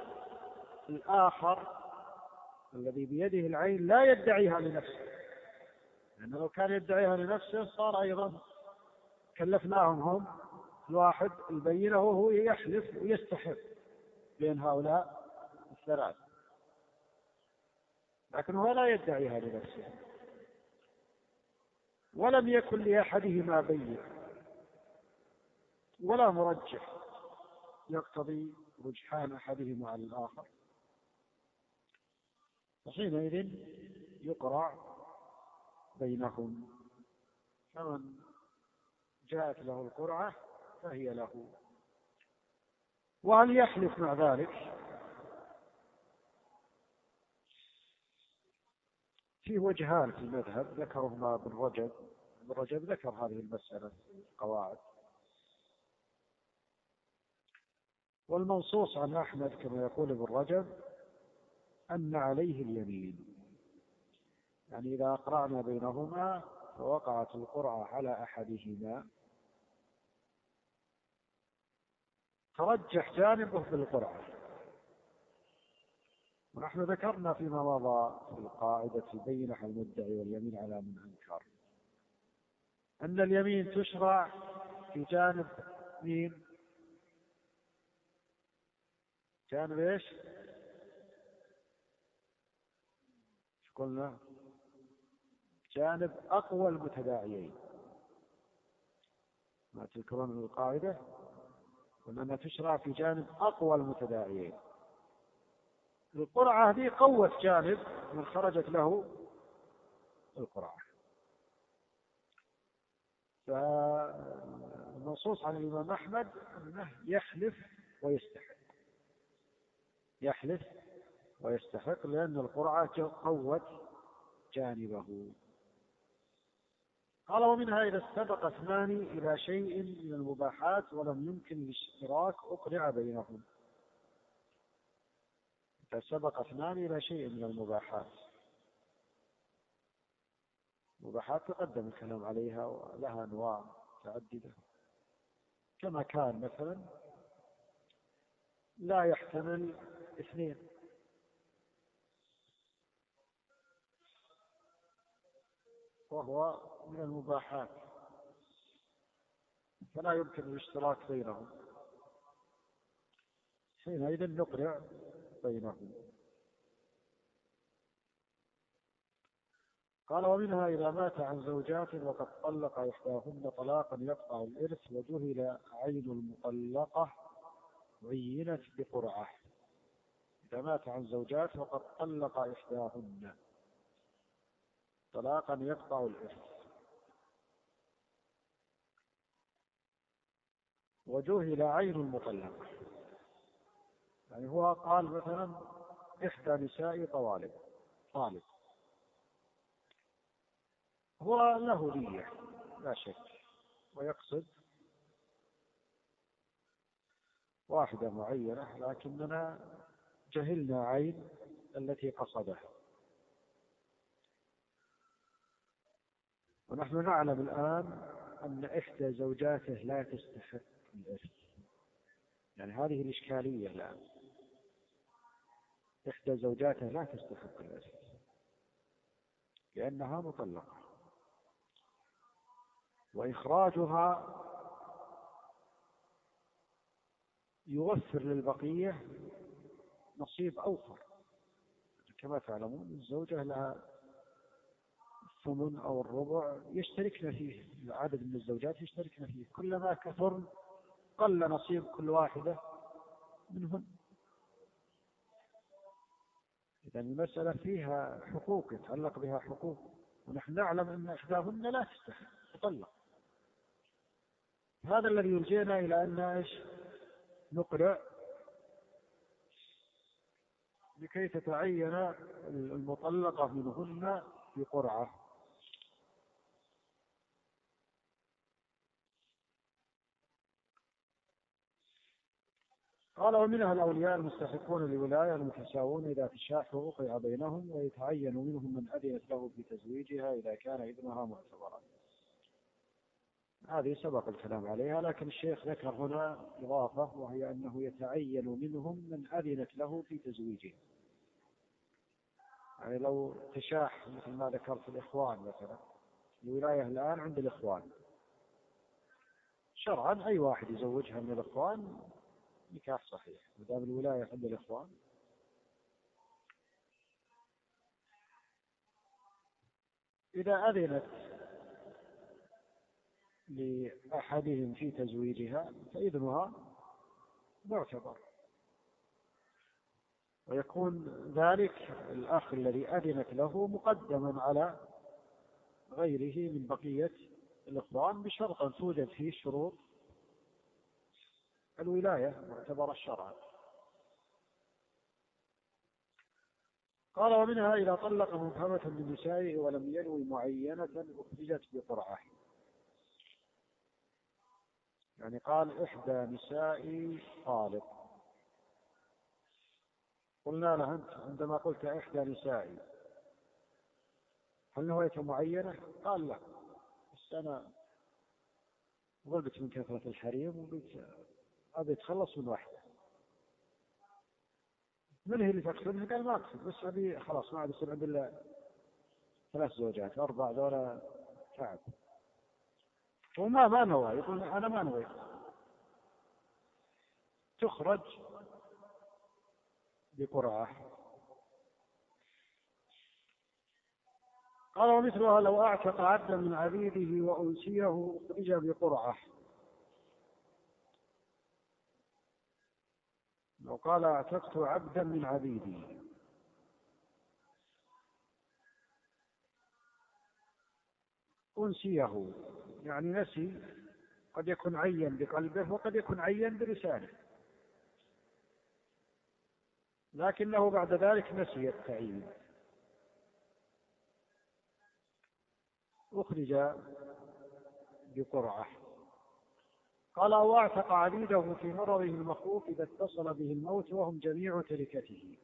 الآخر الذي بيده العين لا يدعيها لنفسه، لأنه لو كان يدعيها لنفسه صار أيضا كلفناهم هم الواحد البينة وهو يحلف ويستحق بين هؤلاء الثلاث، لكن هو لا يدعيها لنفسه. ولم يكن لأحدهما بينة ولا مرجح يقتضي رجحان أحدهما على الآخر، فحينئذ يقرع بينهم، فمن جاءت له القرعة فهي له. وهل يحلف مع ذلك؟ فيه وجهان في المذهب ذكرهما ابن رجب ذكر هذه المسألة في القواعد. والمنصوص عن أحمد كما يقول ابن رجب أن عليه اليمين، يعني إذا أقرعنا بينهما فوقعت القرعة على أحدهما ترجح جانبه في القرعة. ونحن ذكرنا فيما مضى في القاعدة بين المدعي واليمين على من أنكر أن اليمين تشرع في جانب مين؟ جانب ايش؟ قلنا جانب أقوى المتداعيين. ما تذكرون القاعدة قلنا أنها تشرع في جانب أقوى المتداعيين. القرعة هذه قوت جانب من خرجت له القرعة. فالنصوص عن الإمام أحمد أنه يحلف ويستحق لأن القرعة قوت جانبه. قال ومنها إذا استبق اثنان إلى شيء من المباحات ولم يمكن الاشتراك أقرع بينهم. إذا سبق اثنان إلى شيء من المباحات، مباحات تقدم الكلام عليها ولها أنواع متعددة، كما كان مثلا لا يحتمل اثنين، وهو من المباحات فلا يمكن الاشتراك بينهم، حينئذ نقرع بينهم. قال ومنها إذا مات عن زوجات وقد طلق إحداهن طلاقا يقطع الإرث وجهل عين المطلقة عينت بقرعة. إذا مات عن زوجات وقد طلق إحداهن طلاقا يقطع الإرث وجهل عين المطلقة، يعني هو قال مثلا إحدى نساء طالب، هو له نية لا شك ويقصد واحدة معينة، لكننا جهلنا عين التي قصدها. ونحن نعلم الآن أن إحدى زوجاته لا تستحق الإرث، يعني هذه الإشكالية الآن، إحدى زوجاته لا تستحق الإرث لأنها مطلقة، وإخراجها يوفر للبقية نصيب أوفر. كما تعلمون الزوجة لها الثمن أو الربع يشتركن فيه، عدد من الزوجات يشتركن فيه، كلما كثر قل نصيب كل واحدة منهن. إذن المسألة فيها حقوق يتعلق بها حقوق، ونحن نعلم أن إحداهن لا تستحق تطلق. هذا الذي يلجئنا إلى أن نقرأ لكي تتعين المطلقة منهن بقرعة. قال ومنها الأولياء المستحقون للولاية المتساوون إذا تشاحوا وقع بينهم، ويتعين منهم من أذنت له في تزويجها إذا كان إذنها معتبرا. هذه سبق الكلام عليها، لكن الشيخ ذكر هنا إضافة، وهي أنه يتعين منهم من أذنت له في تزويجها. يعني لو تشاح مثل ما ذكرت الإخوان مثلا، الولاية الآن عند الإخوان شرعا، أي واحد يزوجها من الإخوان نكاح صحيح ما دام الولاية عند الإخوان. إذا أذنت لأحدهم في تزويجها فإذنها معتبر، ويكون ذلك الأخ الذي أذنت له مقدما على غيره من بقية الإخوان، بشرط أن توجد فيه شروط الولاية معتبرة الشرع. قال ومنها إذا طلق مبهمة من نسائه ولم ينوي معينة أخرجت بقرعة. يعني قال إحدى نسائي طالق، قلنا له أنت عندما قلت إحدى نسائي هل نويت معينة؟ قال لا، بس أنا ضربت من كثرة الحريم وقلت أبي أتخلص من واحدة. من هي اللي تقصدها؟ قال ما أقصد، بس أبي خلاص ما عاد يصير عندي إلا 3 زوجات 4 ذولا تعب. وما نوى، يقول أنا ما نويت. تخرج بقرعة. قال ومثلها لو أعتق عبدا من عبيده وأنسيه أخرج بقرعة. لو قال اعتقت عبدا من عبيدي أنسيه، يعني نسي، قد يكون عين بقلبه وقد يكون عين بلسانه، لكنه بعد ذلك نسي التعيين، أخرج بقرعة. قال أو أعتق عبيده في مرضه المخوف إذا اتصل به الموت وهم جميع تركته.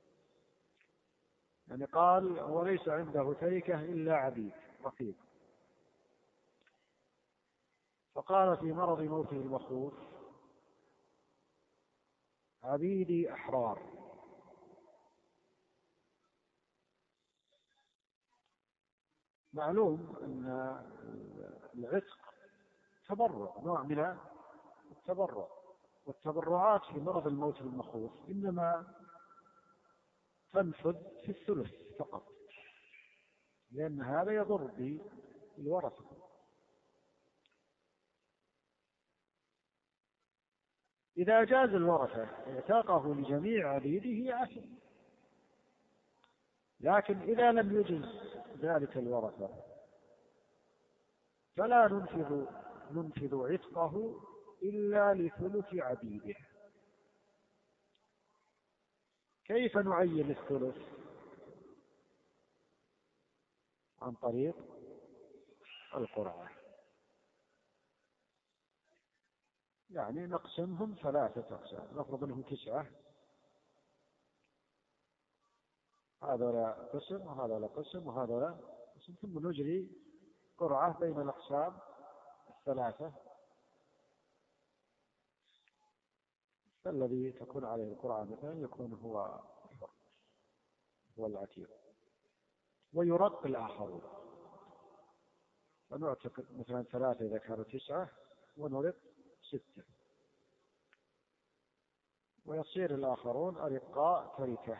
يعني قال هو ليس عنده تركة إلا عبيد رقيق، فقال في مرض موته المخوف عبيدي أحرار. معلوم أن العتق تبرع، نوع من التبرع، والتبرعات في مرض الموت المخوف إنما تنفذ في الثلث فقط، لأن هذا يضر بالورثة. إذا جاز الورثة اعتاقه لجميع عبيده عفوا، لكن إذا لم يجز ذلك الورثة فلا ننفذ عتقه إلا لثلث عبيده. كيف نعين الثلث؟ عن طريق القرعة، يعني نقسمهم 3 أقسام، نفرض أنهم 9، هذا لا قسم وهذا لا قسم وهذا لا قسم، ثم نجري قرعة بين الأقسام 3، فالذي تكون عليه القرعة مثلا يكون هو الحر، هو العتيق، ويرق الآخرون، فنعتق مثلا 3 إذا كانوا 9 ونرق 6، ويصير الآخرون أرقاء تركة.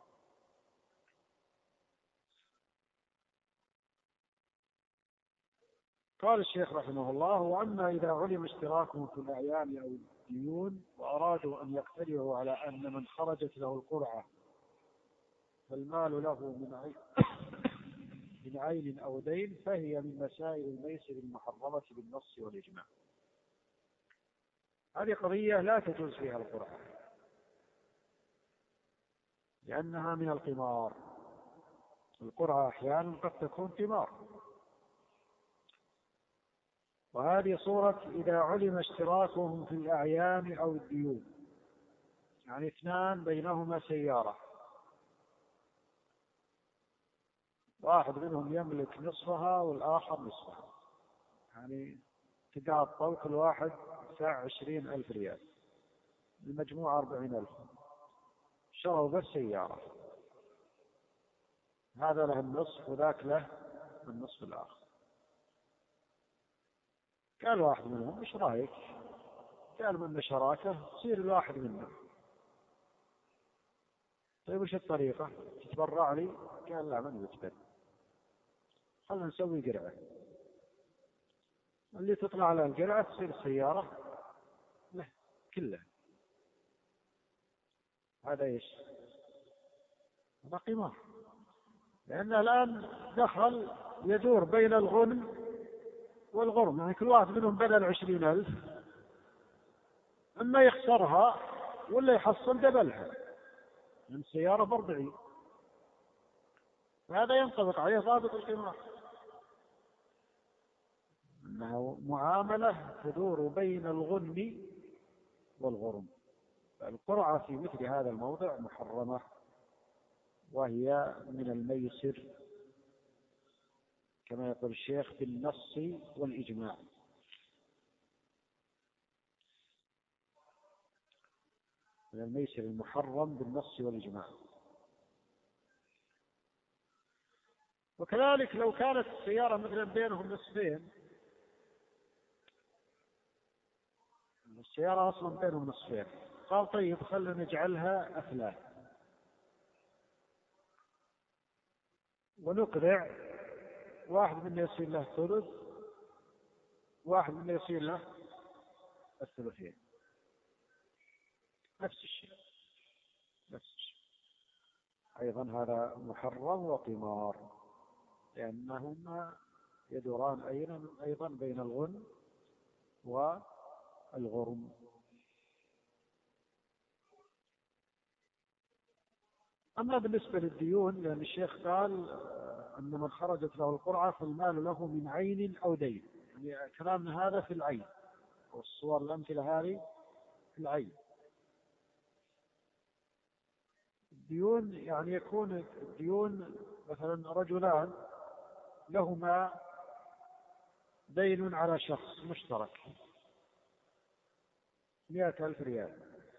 قال الشيخ رحمه الله: وأما إذا علم اشتراكهم في الأعيان أو الديون وأرادوا أن يقترعوا على أن من خرجت له القرعة فالمال له من عين أو دين، فهي من مسائل الميسر المحرمة بالنص والإجماع. هذه قضية لا تجوز فيها القرعة، لأنها من القمار. القرعة أحيانا قد تكون قمار، وهذه صورة إذا علم اشتراكهم في الأعيان أو الديون، يعني 2 بينهما سيارة، واحد منهم يملك نصفها والآخر نصفها، يعني تقاطعوا كل واحد يدفع 20,000 ريال، المجموع 40,000، شروا بس سيارة، هذا له النصف وذاك له النصف الآخر. قال واحد منهم: ايش رايك؟ قال: من شراكه تصير الواحد منا. طيب وش الطريقة؟ تتبرع لي؟ قال: لا، من يتبرع، خلنا نسوي قرعة، اللي تطلع على القرعة تصير السيارة له كلها. هذا ايش؟ هذا قمار، لأن الآن دخل يدور بين الغنم والغرم، يعني كل واحد منهم بدل 20,000، إما يخسرها ولا يحصل دبلها من السيارة ب40، وهذا ينطبق عليه ضابط القمار، أنها معاملة تدور بين الغنم والغرم. القرعة في مثل هذا الموضع محرمة، وهي من الميسر كما يقول الشيخ بالنص والإجماع. من الميسر المحرم بالنص والإجماع. وكذلك لو كانت السيارة مثلا بينهم نصفين، السيارة أصلا بينهم نصفين، قال: طيب خلنا نجعلها أثلاث ونقرع، واحد منا يصير له ثلث، واحد منا يصير له الثلثين، نفس الشيء. أيضا هذا محرم وقمار، لأنهما يدوران أيضا بين الغنم والغرم. أما بالنسبة للديون، لأن الشيخ قال أن من خرجت له القرعة فالمال له من عين أو دين، يعني كلامنا هذا في العين، والصور الأمثلة هذه في العين. الديون يعني يكون الديون مثلا رجلان لهما دين على شخص مشترك 100,000 ريال،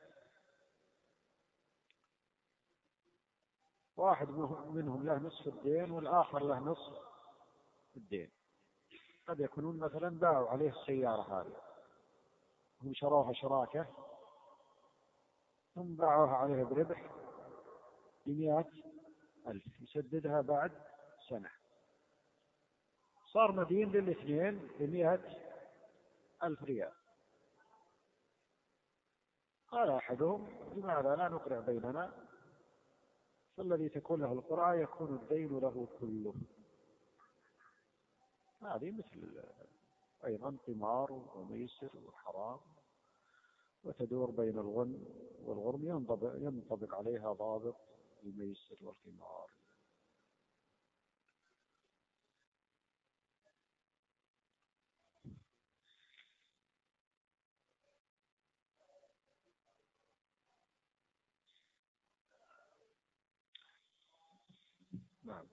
واحد منهم له نصف الدين والآخر له نصف الدين. قد يكونون مثلا باعوا عليه السيارة هذه، هم شروها شراكة ثم باعوها عليه بربح، ب100,000 يسددها بعد سنة، صار مدين للاثنين ب100,000 ريال. قال أحدهم: لماذا لا نقرع بيننا؟ فالذي تكون له القرعة يكون الدين له كله. هذه مثل أيضا قمار وميسر وحرام، وتدور بين الغنم والغرم، ينطبق عليها ضابط الميسر والقمار. نعم.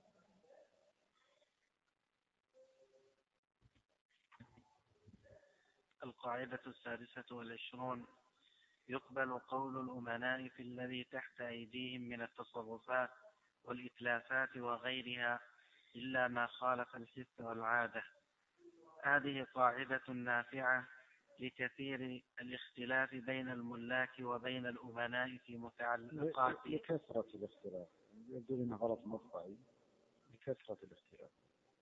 القاعدة 26: يقبل قول الأمناء في الذي تحت أيديهم من التصرفات والإتلافات وغيرها إلا ما خالف الحس والعادة. هذه قاعدة نافعة لكثير الاختلاف بين الملاك وبين الأمناء في متعلقات. لكثرة الاختلاف، يبدو لنا غلط مطبعي، لكثرة الاختلاف.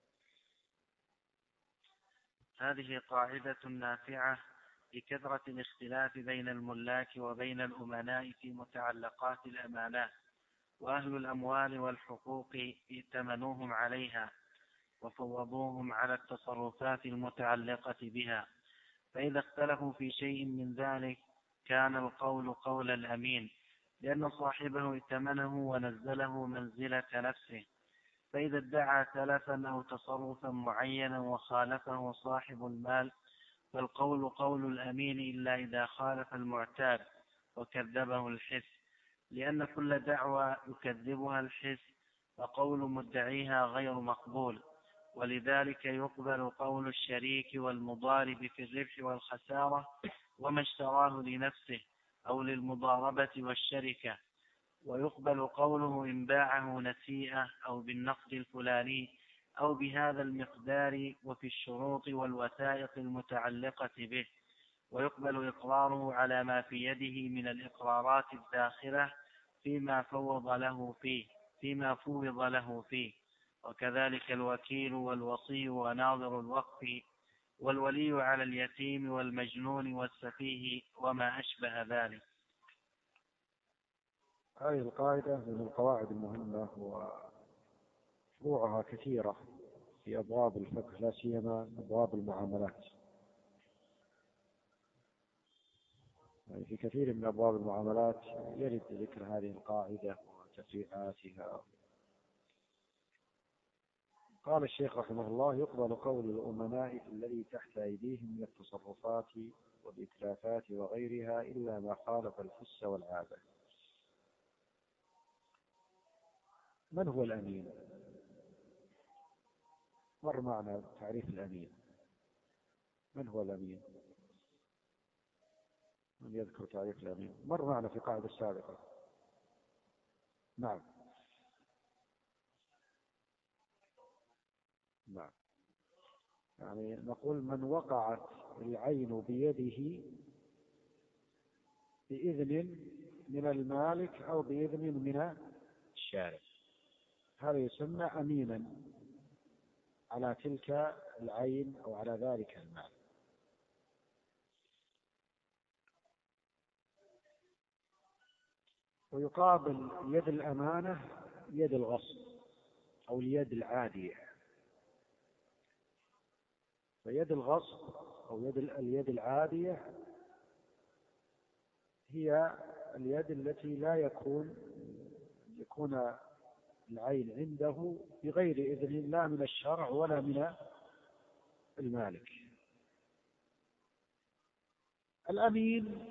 هذه قاعدة نافعة لكثرة الاختلاف بين الملاك وبين الأمناء في متعلقات الأمانات، وأهل الأموال والحقوق ائتمنوهم عليها وفوضوهم على التصرفات المتعلقة بها، فإذا اختلفوا في شيء من ذلك كان القول قول الأمين، لأن صاحبه ائتمنه ونزله منزلة نفسه. فإذا ادعى تلفا أو تصرفا معينا وخالفه صاحب المال فالقول قول الأمين إلا إذا خالف المعتاد وكذبه الحس، لأن كل دعوى يكذبها الحس فقول مدعيها غير مقبول. ولذلك يقبل قول الشريك والمضارب في الربح والخسارة وما اشتراه لنفسه أو للمضاربة والشركة، ويقبل قوله إن باعه نسيئة أو بالنقد الفلاني أو بهذا المقدار وفي الشروط والوثائق المتعلقة به، ويقبل إقراره على ما في يده من الإقرارات الداخلة فيما فوض له فيه، وكذلك الوكيل والوصي وناظر الوقف والولي على اليتيم والمجنون والسفيه وما أشبه ذلك. هذه القاعدة من القواعد المهمة وفروعها كثيرة في أبواب الفقه، لا سيما أبواب المعاملات. يعني في كثير من أبواب المعاملات يرد ذكر هذه القاعدة وتفريعاتها. قال الشيخ رحمه الله: يقبل قول الأمناء في الذي تحت أيديهم من التصرفات والإتلافات وغيرها إلا ما خالف الحس والعادة. من هو الأمين؟ مر معنا تعريف الأمين. من هو الأمين؟ من يذكر تعريف الأمين؟ مر معنا في قاعدة سابقة. نعم. يعني نقول من وقعت العين بيده بإذن من المالك أو بإذن من الشارع، هذا يسمى أمينا على تلك العين أو على ذلك المال. ويقابل يد الأمانة يد الغصب أو اليد العادية. فيد الغصب أو اليد العادية هي اليد التي لا يكون العين عنده بغير إذن لا من الشرع ولا من المالك. الأمين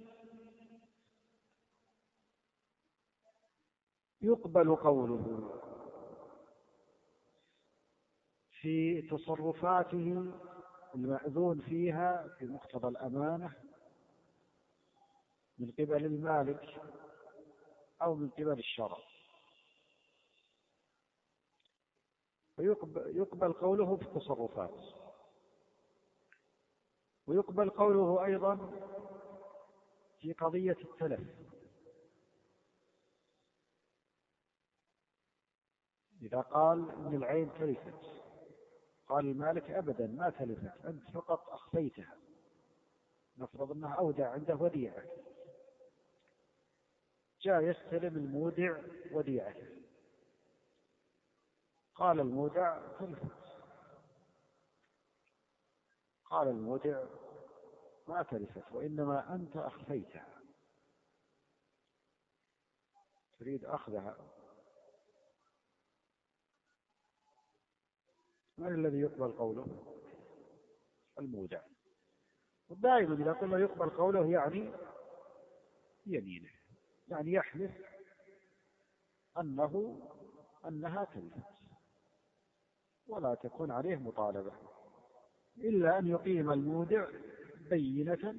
يقبل قوله في تصرفاته المأذون فيها في مقتضى الأمانة من قبل المالك أو من قبل الشرع، ويقبل قوله في التصرفات، ويقبل قوله أيضا في قضية التلف. إذا قال إن العين تلفت، قال المالك أبدا ما تلفت، أنت فقط أخفيتها. نفرض أنه أودع عنده وديعة، جاء يستلم المودع وديعته، قال المودع تلفت، قال المودع ما تلفت وإنما أنت أخفيتها، تريد أخذها. من الذي يقبل قوله؟ المودع. ودائما إذا قلنا يقبل قوله يعني يمينه، يعني يحلف أنها تلفت، ولا تكون عليه مطالبة، إلا أن يقيم المودع بينة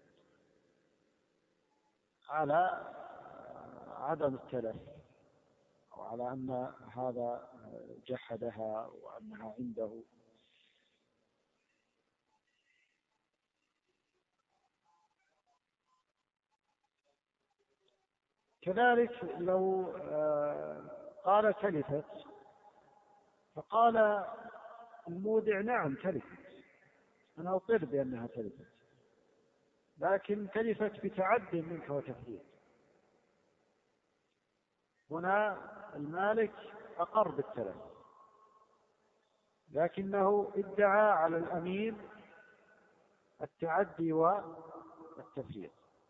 على عدم التلف، أو على أن هذا جحدها وأنها عنده. كذلك لو قال تلفت، فقال المودع نعم تلفت، أنا أقر بأنها تلفت، لكن تلفت بتعد منك وتفريط. هنا المالك أقر بالتلف، لكنه ادعى على الأمين التعدي والتفريط.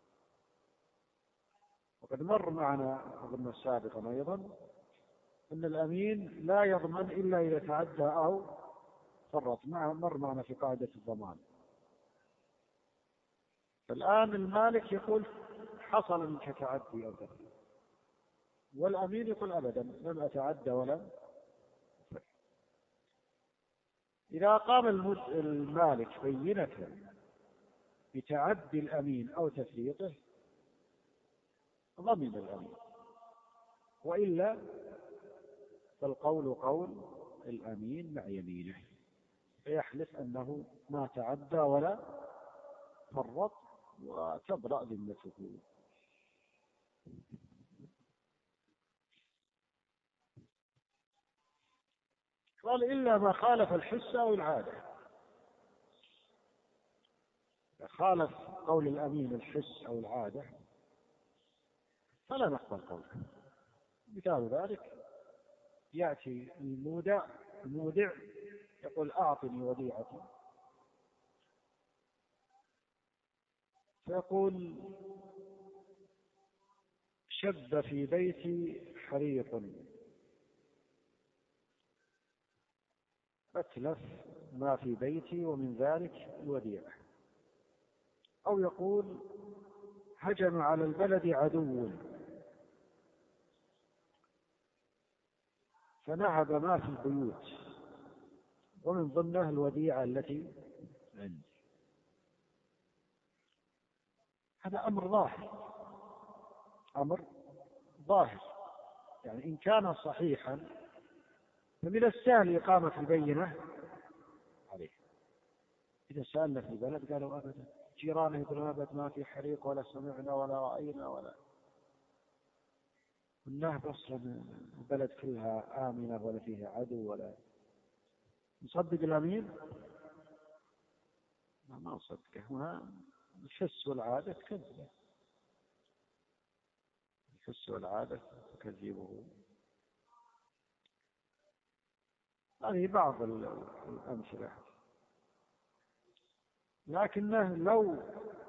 وقد مر معنا أظن سابقا أيضا أن الأمين لا يضمن إلا إذا تعدى أو فرط، مر معنا في قاعدة الضمان. فالآن المالك يقول حصل منك تعدي أو تفريط، والأمين يقول أبدا لم أتعدى ولم أفرط. إذا قام المالك بينة بتعدي الأمين أو تفريطه ضمن الأمين، وإلا فالقول قول الأمين مع يمينه، فيحلف أنه ما تعدى ولا فرط وتبرأ ذمته. قال إلا ما خالف الحس أو العادة. خالف قول الأمين الحس أو العادة فلا نقبل قوله. مثال ذلك يأتي المودع يقول أعطني وديعتي، فيقول شب في بيتي حريق أتلف ما في بيتي ومن ذلك الوديعة. أو يقول هجم على البلد عدو فنهب ما في البيوت ومن ضمنها الوديعة التي عندي. هذا أمر ظاهر، يعني إن كان صحيحا فمن السهل إقامة البينة عليه. إذا سألنا في البلد قالوا أبدا، جيرانه يقولون أبدا ما في حريق ولا سمعنا ولا رأينا ولا النهب أصلا البلد كلها آمنة ولا فيها عدو ولا. نصدق الأمين؟ ما نصدقه. هنا الحس والعادة تكذبه، الحس والعادة تكذبه. هذه بعض الأمثلة. لكنه لو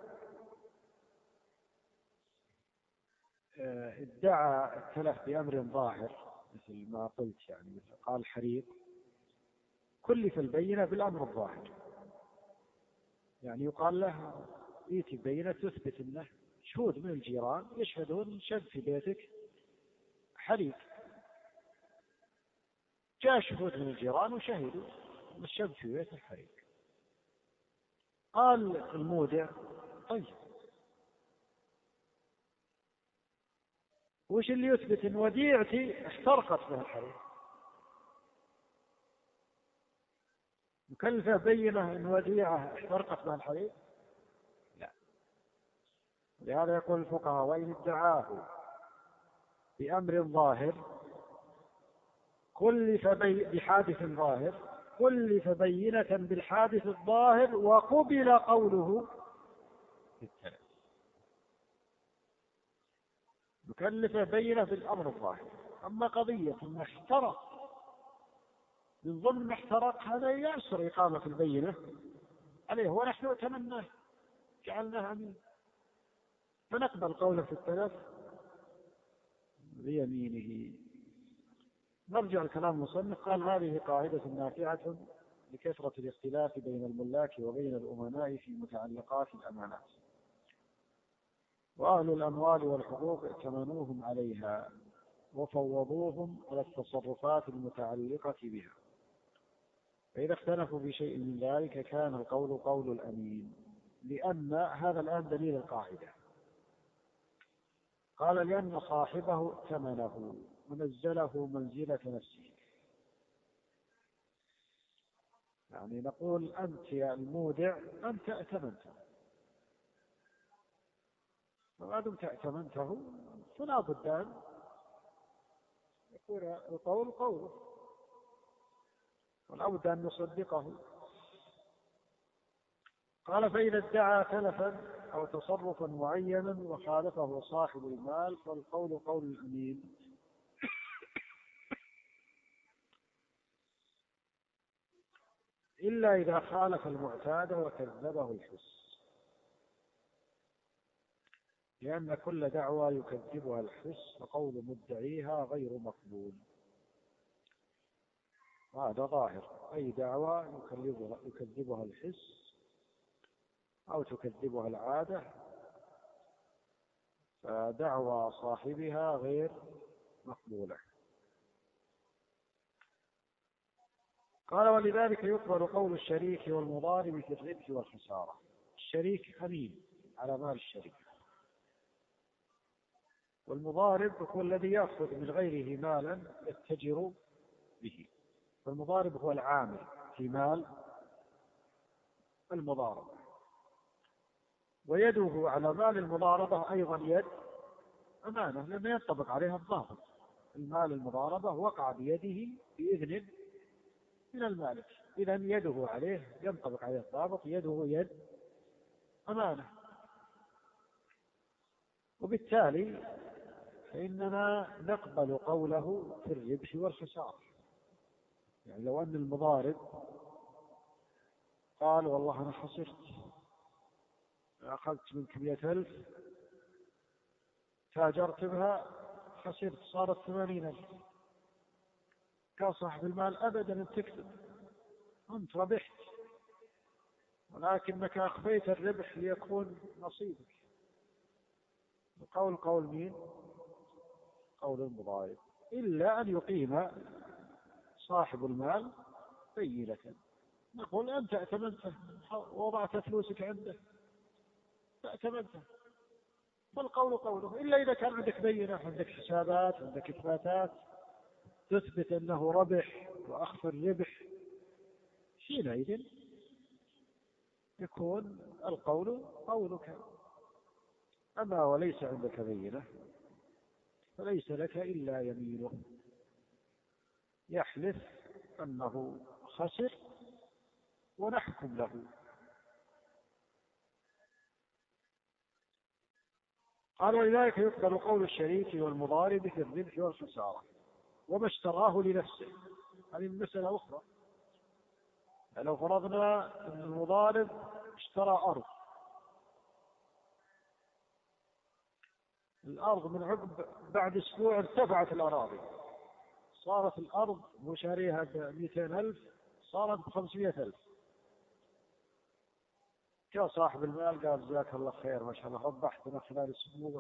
ادعى التلف بأمر ظاهر مثل ما قلت، يعني مثل قال حريق، كلف البينة بالأمر الظاهر، يعني يقال له ائتي بينة تثبت أنه شهود من الجيران يشهدون شب في بيتك حريق. جاء شهود من الجيران وشهدوا أن الشب في بيته حريق. قال المودع طيب وش اللي يثبت أن وديعتي احترقت بها الحريق؟ مكلفة بينة أن وديعة احترقت بها الحريق؟ لا. لهذا يقول الفقهاء وإن ادعاه بأمر ظاهر كلف بحادث ظاهر، كلف بينة بالحادث الظاهر وقبل قوله في التلف. يكلف بينة بالأمر الظاهر. أما قضية أنه احترق من ضمن احترق، هذا يأسر إقامة البينة عليه، ونحن أتمناه جعلناه أمين، فنقبل قوله في التلف بيمينه. نرجع الكلام المصنف. قال: هذه قاعدة نافعة لكثرة الاختلاف بين الملاك وبين الأمناء في متعلقات الأمانات، وأهل الأموال والحقوق ائتمنوهم عليها وفوضوهم على التصرفات المتعلقة بها، فإذا اختلفوا في شيء من ذلك كان القول قول الأمين. لأن هذا الآن دليل القاعدة. قال: لأن صاحبه ائتمنه ونزله منزلة نفسه. يعني نقول: أنت يا المودع أنت ائتمنته، وما دمت ائتمنته فلا بد أن يكون القول قوله، ولا بد أن نصدقه. قال: فإذا ادعى تلفا أو تصرفا معينا وخالفه صاحب المال فالقول قول الأمين، إلا إذا خالف المعتاد وكذبه الحس، لأن كل دعوى يكذبها الحس فقول مدعيها غير مقبول. وهذا ظاهر، أي دعوى يكذبها الحس أو تكذبها العادة فدعوى صاحبها غير مقبولة. قال: ولذلك يقبل قول الشريك والمضارب في الربح والخسارة. الشريك أمين على مال الشريك، والمضارب هو الذي يأخذ من غيره مالا يتجر به، فالمضارب هو العامل في مال المضاربة، ويده على مال المضاربة أيضا يد أمانة، لأنه ينطبق عليها الضابط. المال المضاربة وقع بيده بإذن من المالك، إذا يده عليه ينطبق عليه الضابط، يده يد أمانة، وبالتالي فإننا نقبل قوله في الربح والخسارة. يعني لو أن المضارب قال: والله أنا خسرت، أخذت منك 100,000 تاجرت بها خسرت صارت 80,000، قال صاحب المال: أبدا أن تكذب، أنت ربحت، ولكنك أخفيت الربح ليكون نصيبك. القول قول مين؟ قول المضارب، إلا أن يقيم صاحب المال بينة. نقول: أنت ائتمنته، وضعت فلوسك عنده فائتمنته، فالقول قوله، إلا إذا كان عندك بينة، عندك حسابات، عندك إثباتات تثبت أنه ربح وأخفى الربح، حينئذ يكون القول قولك. أما وليس عندك بينة فليس لك إلا يمينه، يحلف أنه خسر ونحكم له. قال: ولذلك يقبل قول الشريك والمضارب في الربح والخسارة وما اشتراه لنفسه. هذه مسألة أخرى. لو فرضنا أن المضارب اشترى أرض، الأرض من عقب بعد أسبوع ارتفعت الأراضي، صارت الأرض مشاريها ب200,000 صارت ب500,000. جاء صاحب المال قال: جزاك الله خير، ما شاء الله ربحتنا خلال أسبوع،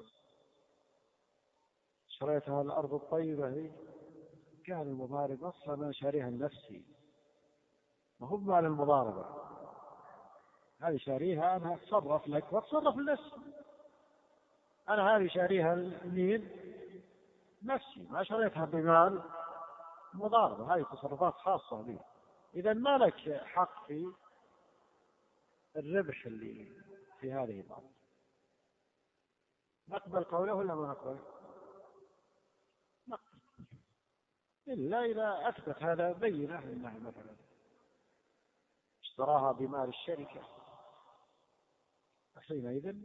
شريتها الأرض الطيبة هي. قال المضارب: أصلا أنا شاريها لنفسي، ما هو مال المضاربة، هذه شاريها أنا أتصرف لك وأتصرف لنفسي، أنا هذه شاريها لمين؟ نفسي، ما شريتها بمال مضاربة، هذه تصرفات خاصة بي، إذا ما لك حق في الربح اللي في هذه الأرض. نقبل قوله ولا ما نقبل؟ نقبل. إلا إذا أثبت هذا بينة أنه مثلا اشتراها بمال الشركة، حينئذ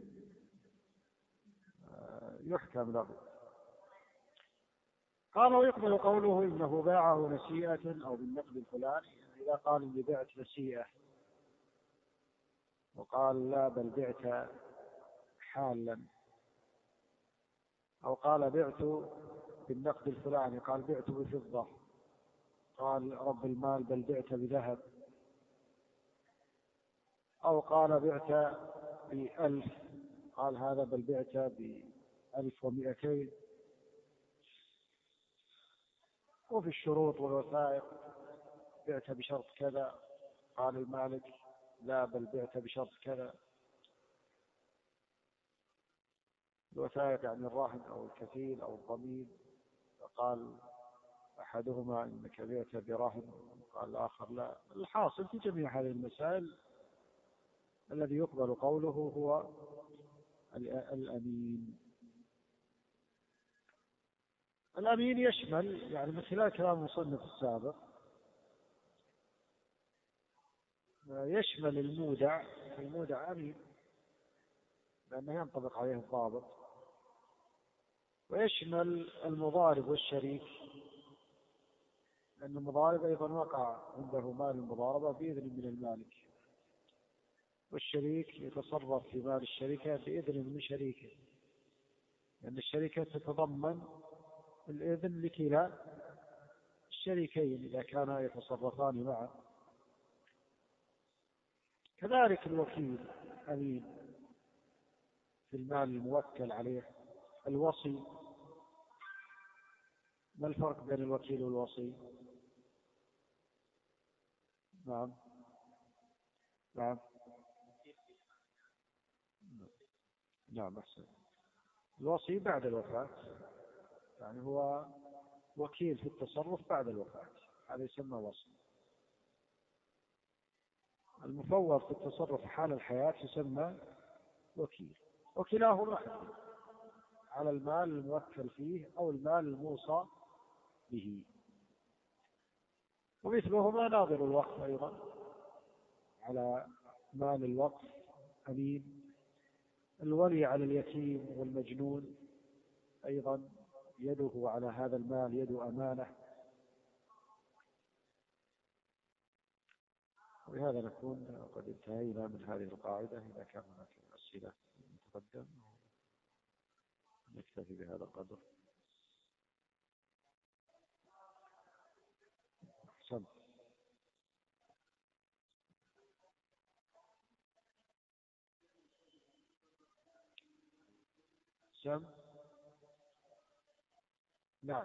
يحكم له. قال ويقبل قوله إنه باعه نسيئة أو بالنقد الفلاني، إذا قال إني بعت نسيئة وقال لا بل بعت حالا، أو قال بعت بالنقد الفلاني قال بعت بفضة، قال رب المال بل بعت بذهب، أو قال بعت ب1000 قال هذا بل بعت ب1200. وفي الشروط والوثائق بعت بشرط كذا قال المالك لا بل بعت بشرط كذا. الوثائق يعني الراهن أو الكفيل أو الضمين، فقال أحدهما إنك بعت براهن قال الآخر لا. الحاصل في جميع هذه المسائل الذي يقبل قوله هو الأمين. الأمين يشمل، يعني من خلال كلام المصنف السابق، يشمل المودع أمين لأنه ينطبق عليه الضابط، ويشمل المضارب والشريك لأن المضارب أيضا وقع عنده مال المضاربة بإذن من المالك، والشريك يتصرف في مال الشركة بإذن من شريكه، لأن الشركة تتضمن الإذن لكلا الشريكين إذا كانا يتصرفان معا. كذلك الوكيل أمين في المال الموكل عليه. الوصي، ما الفرق بين الوكيل والوصي؟ نعم أحسن. الوصي بعد الوفاة، يعني هو وكيل في التصرف بعد الوفاة، هذا يسمى وصي. المفوض في التصرف حال الحياة يسمى وكيل، وكلاهما على المال الموكل فيه أو المال الموصى به. ومثلهما ناظر الوقف أيضا على مال الوقف أمين. الولي على اليتيم والمجنون أيضا يده على هذا المال يد أمانة. وبهذا نكون قد انتهينا من هذه القاعدة. إذا كان هناك أسئلة نتقدم، نكتفي بهذا القدر. سم نعم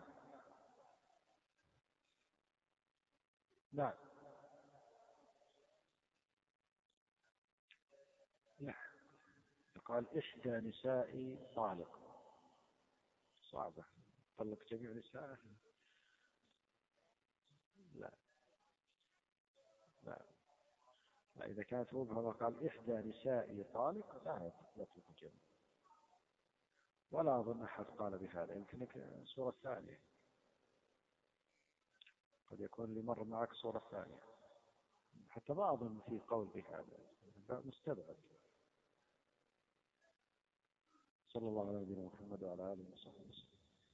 قال إحدى نسائي طالق، صعبة، طلق جميع نسائه؟ لا إذا كانت مبهمة قال إحدى نسائي طالق لا يطلق الجميع، ولا أظن أحد قال بهذا. يمكن صورة ثانية، قد يكون اللي مر معك صورة ثانية، حتى ما أظن في قول بهذا، مستبعد. صلى الله على نبينا محمد وعلى آله وصحبه وسلم.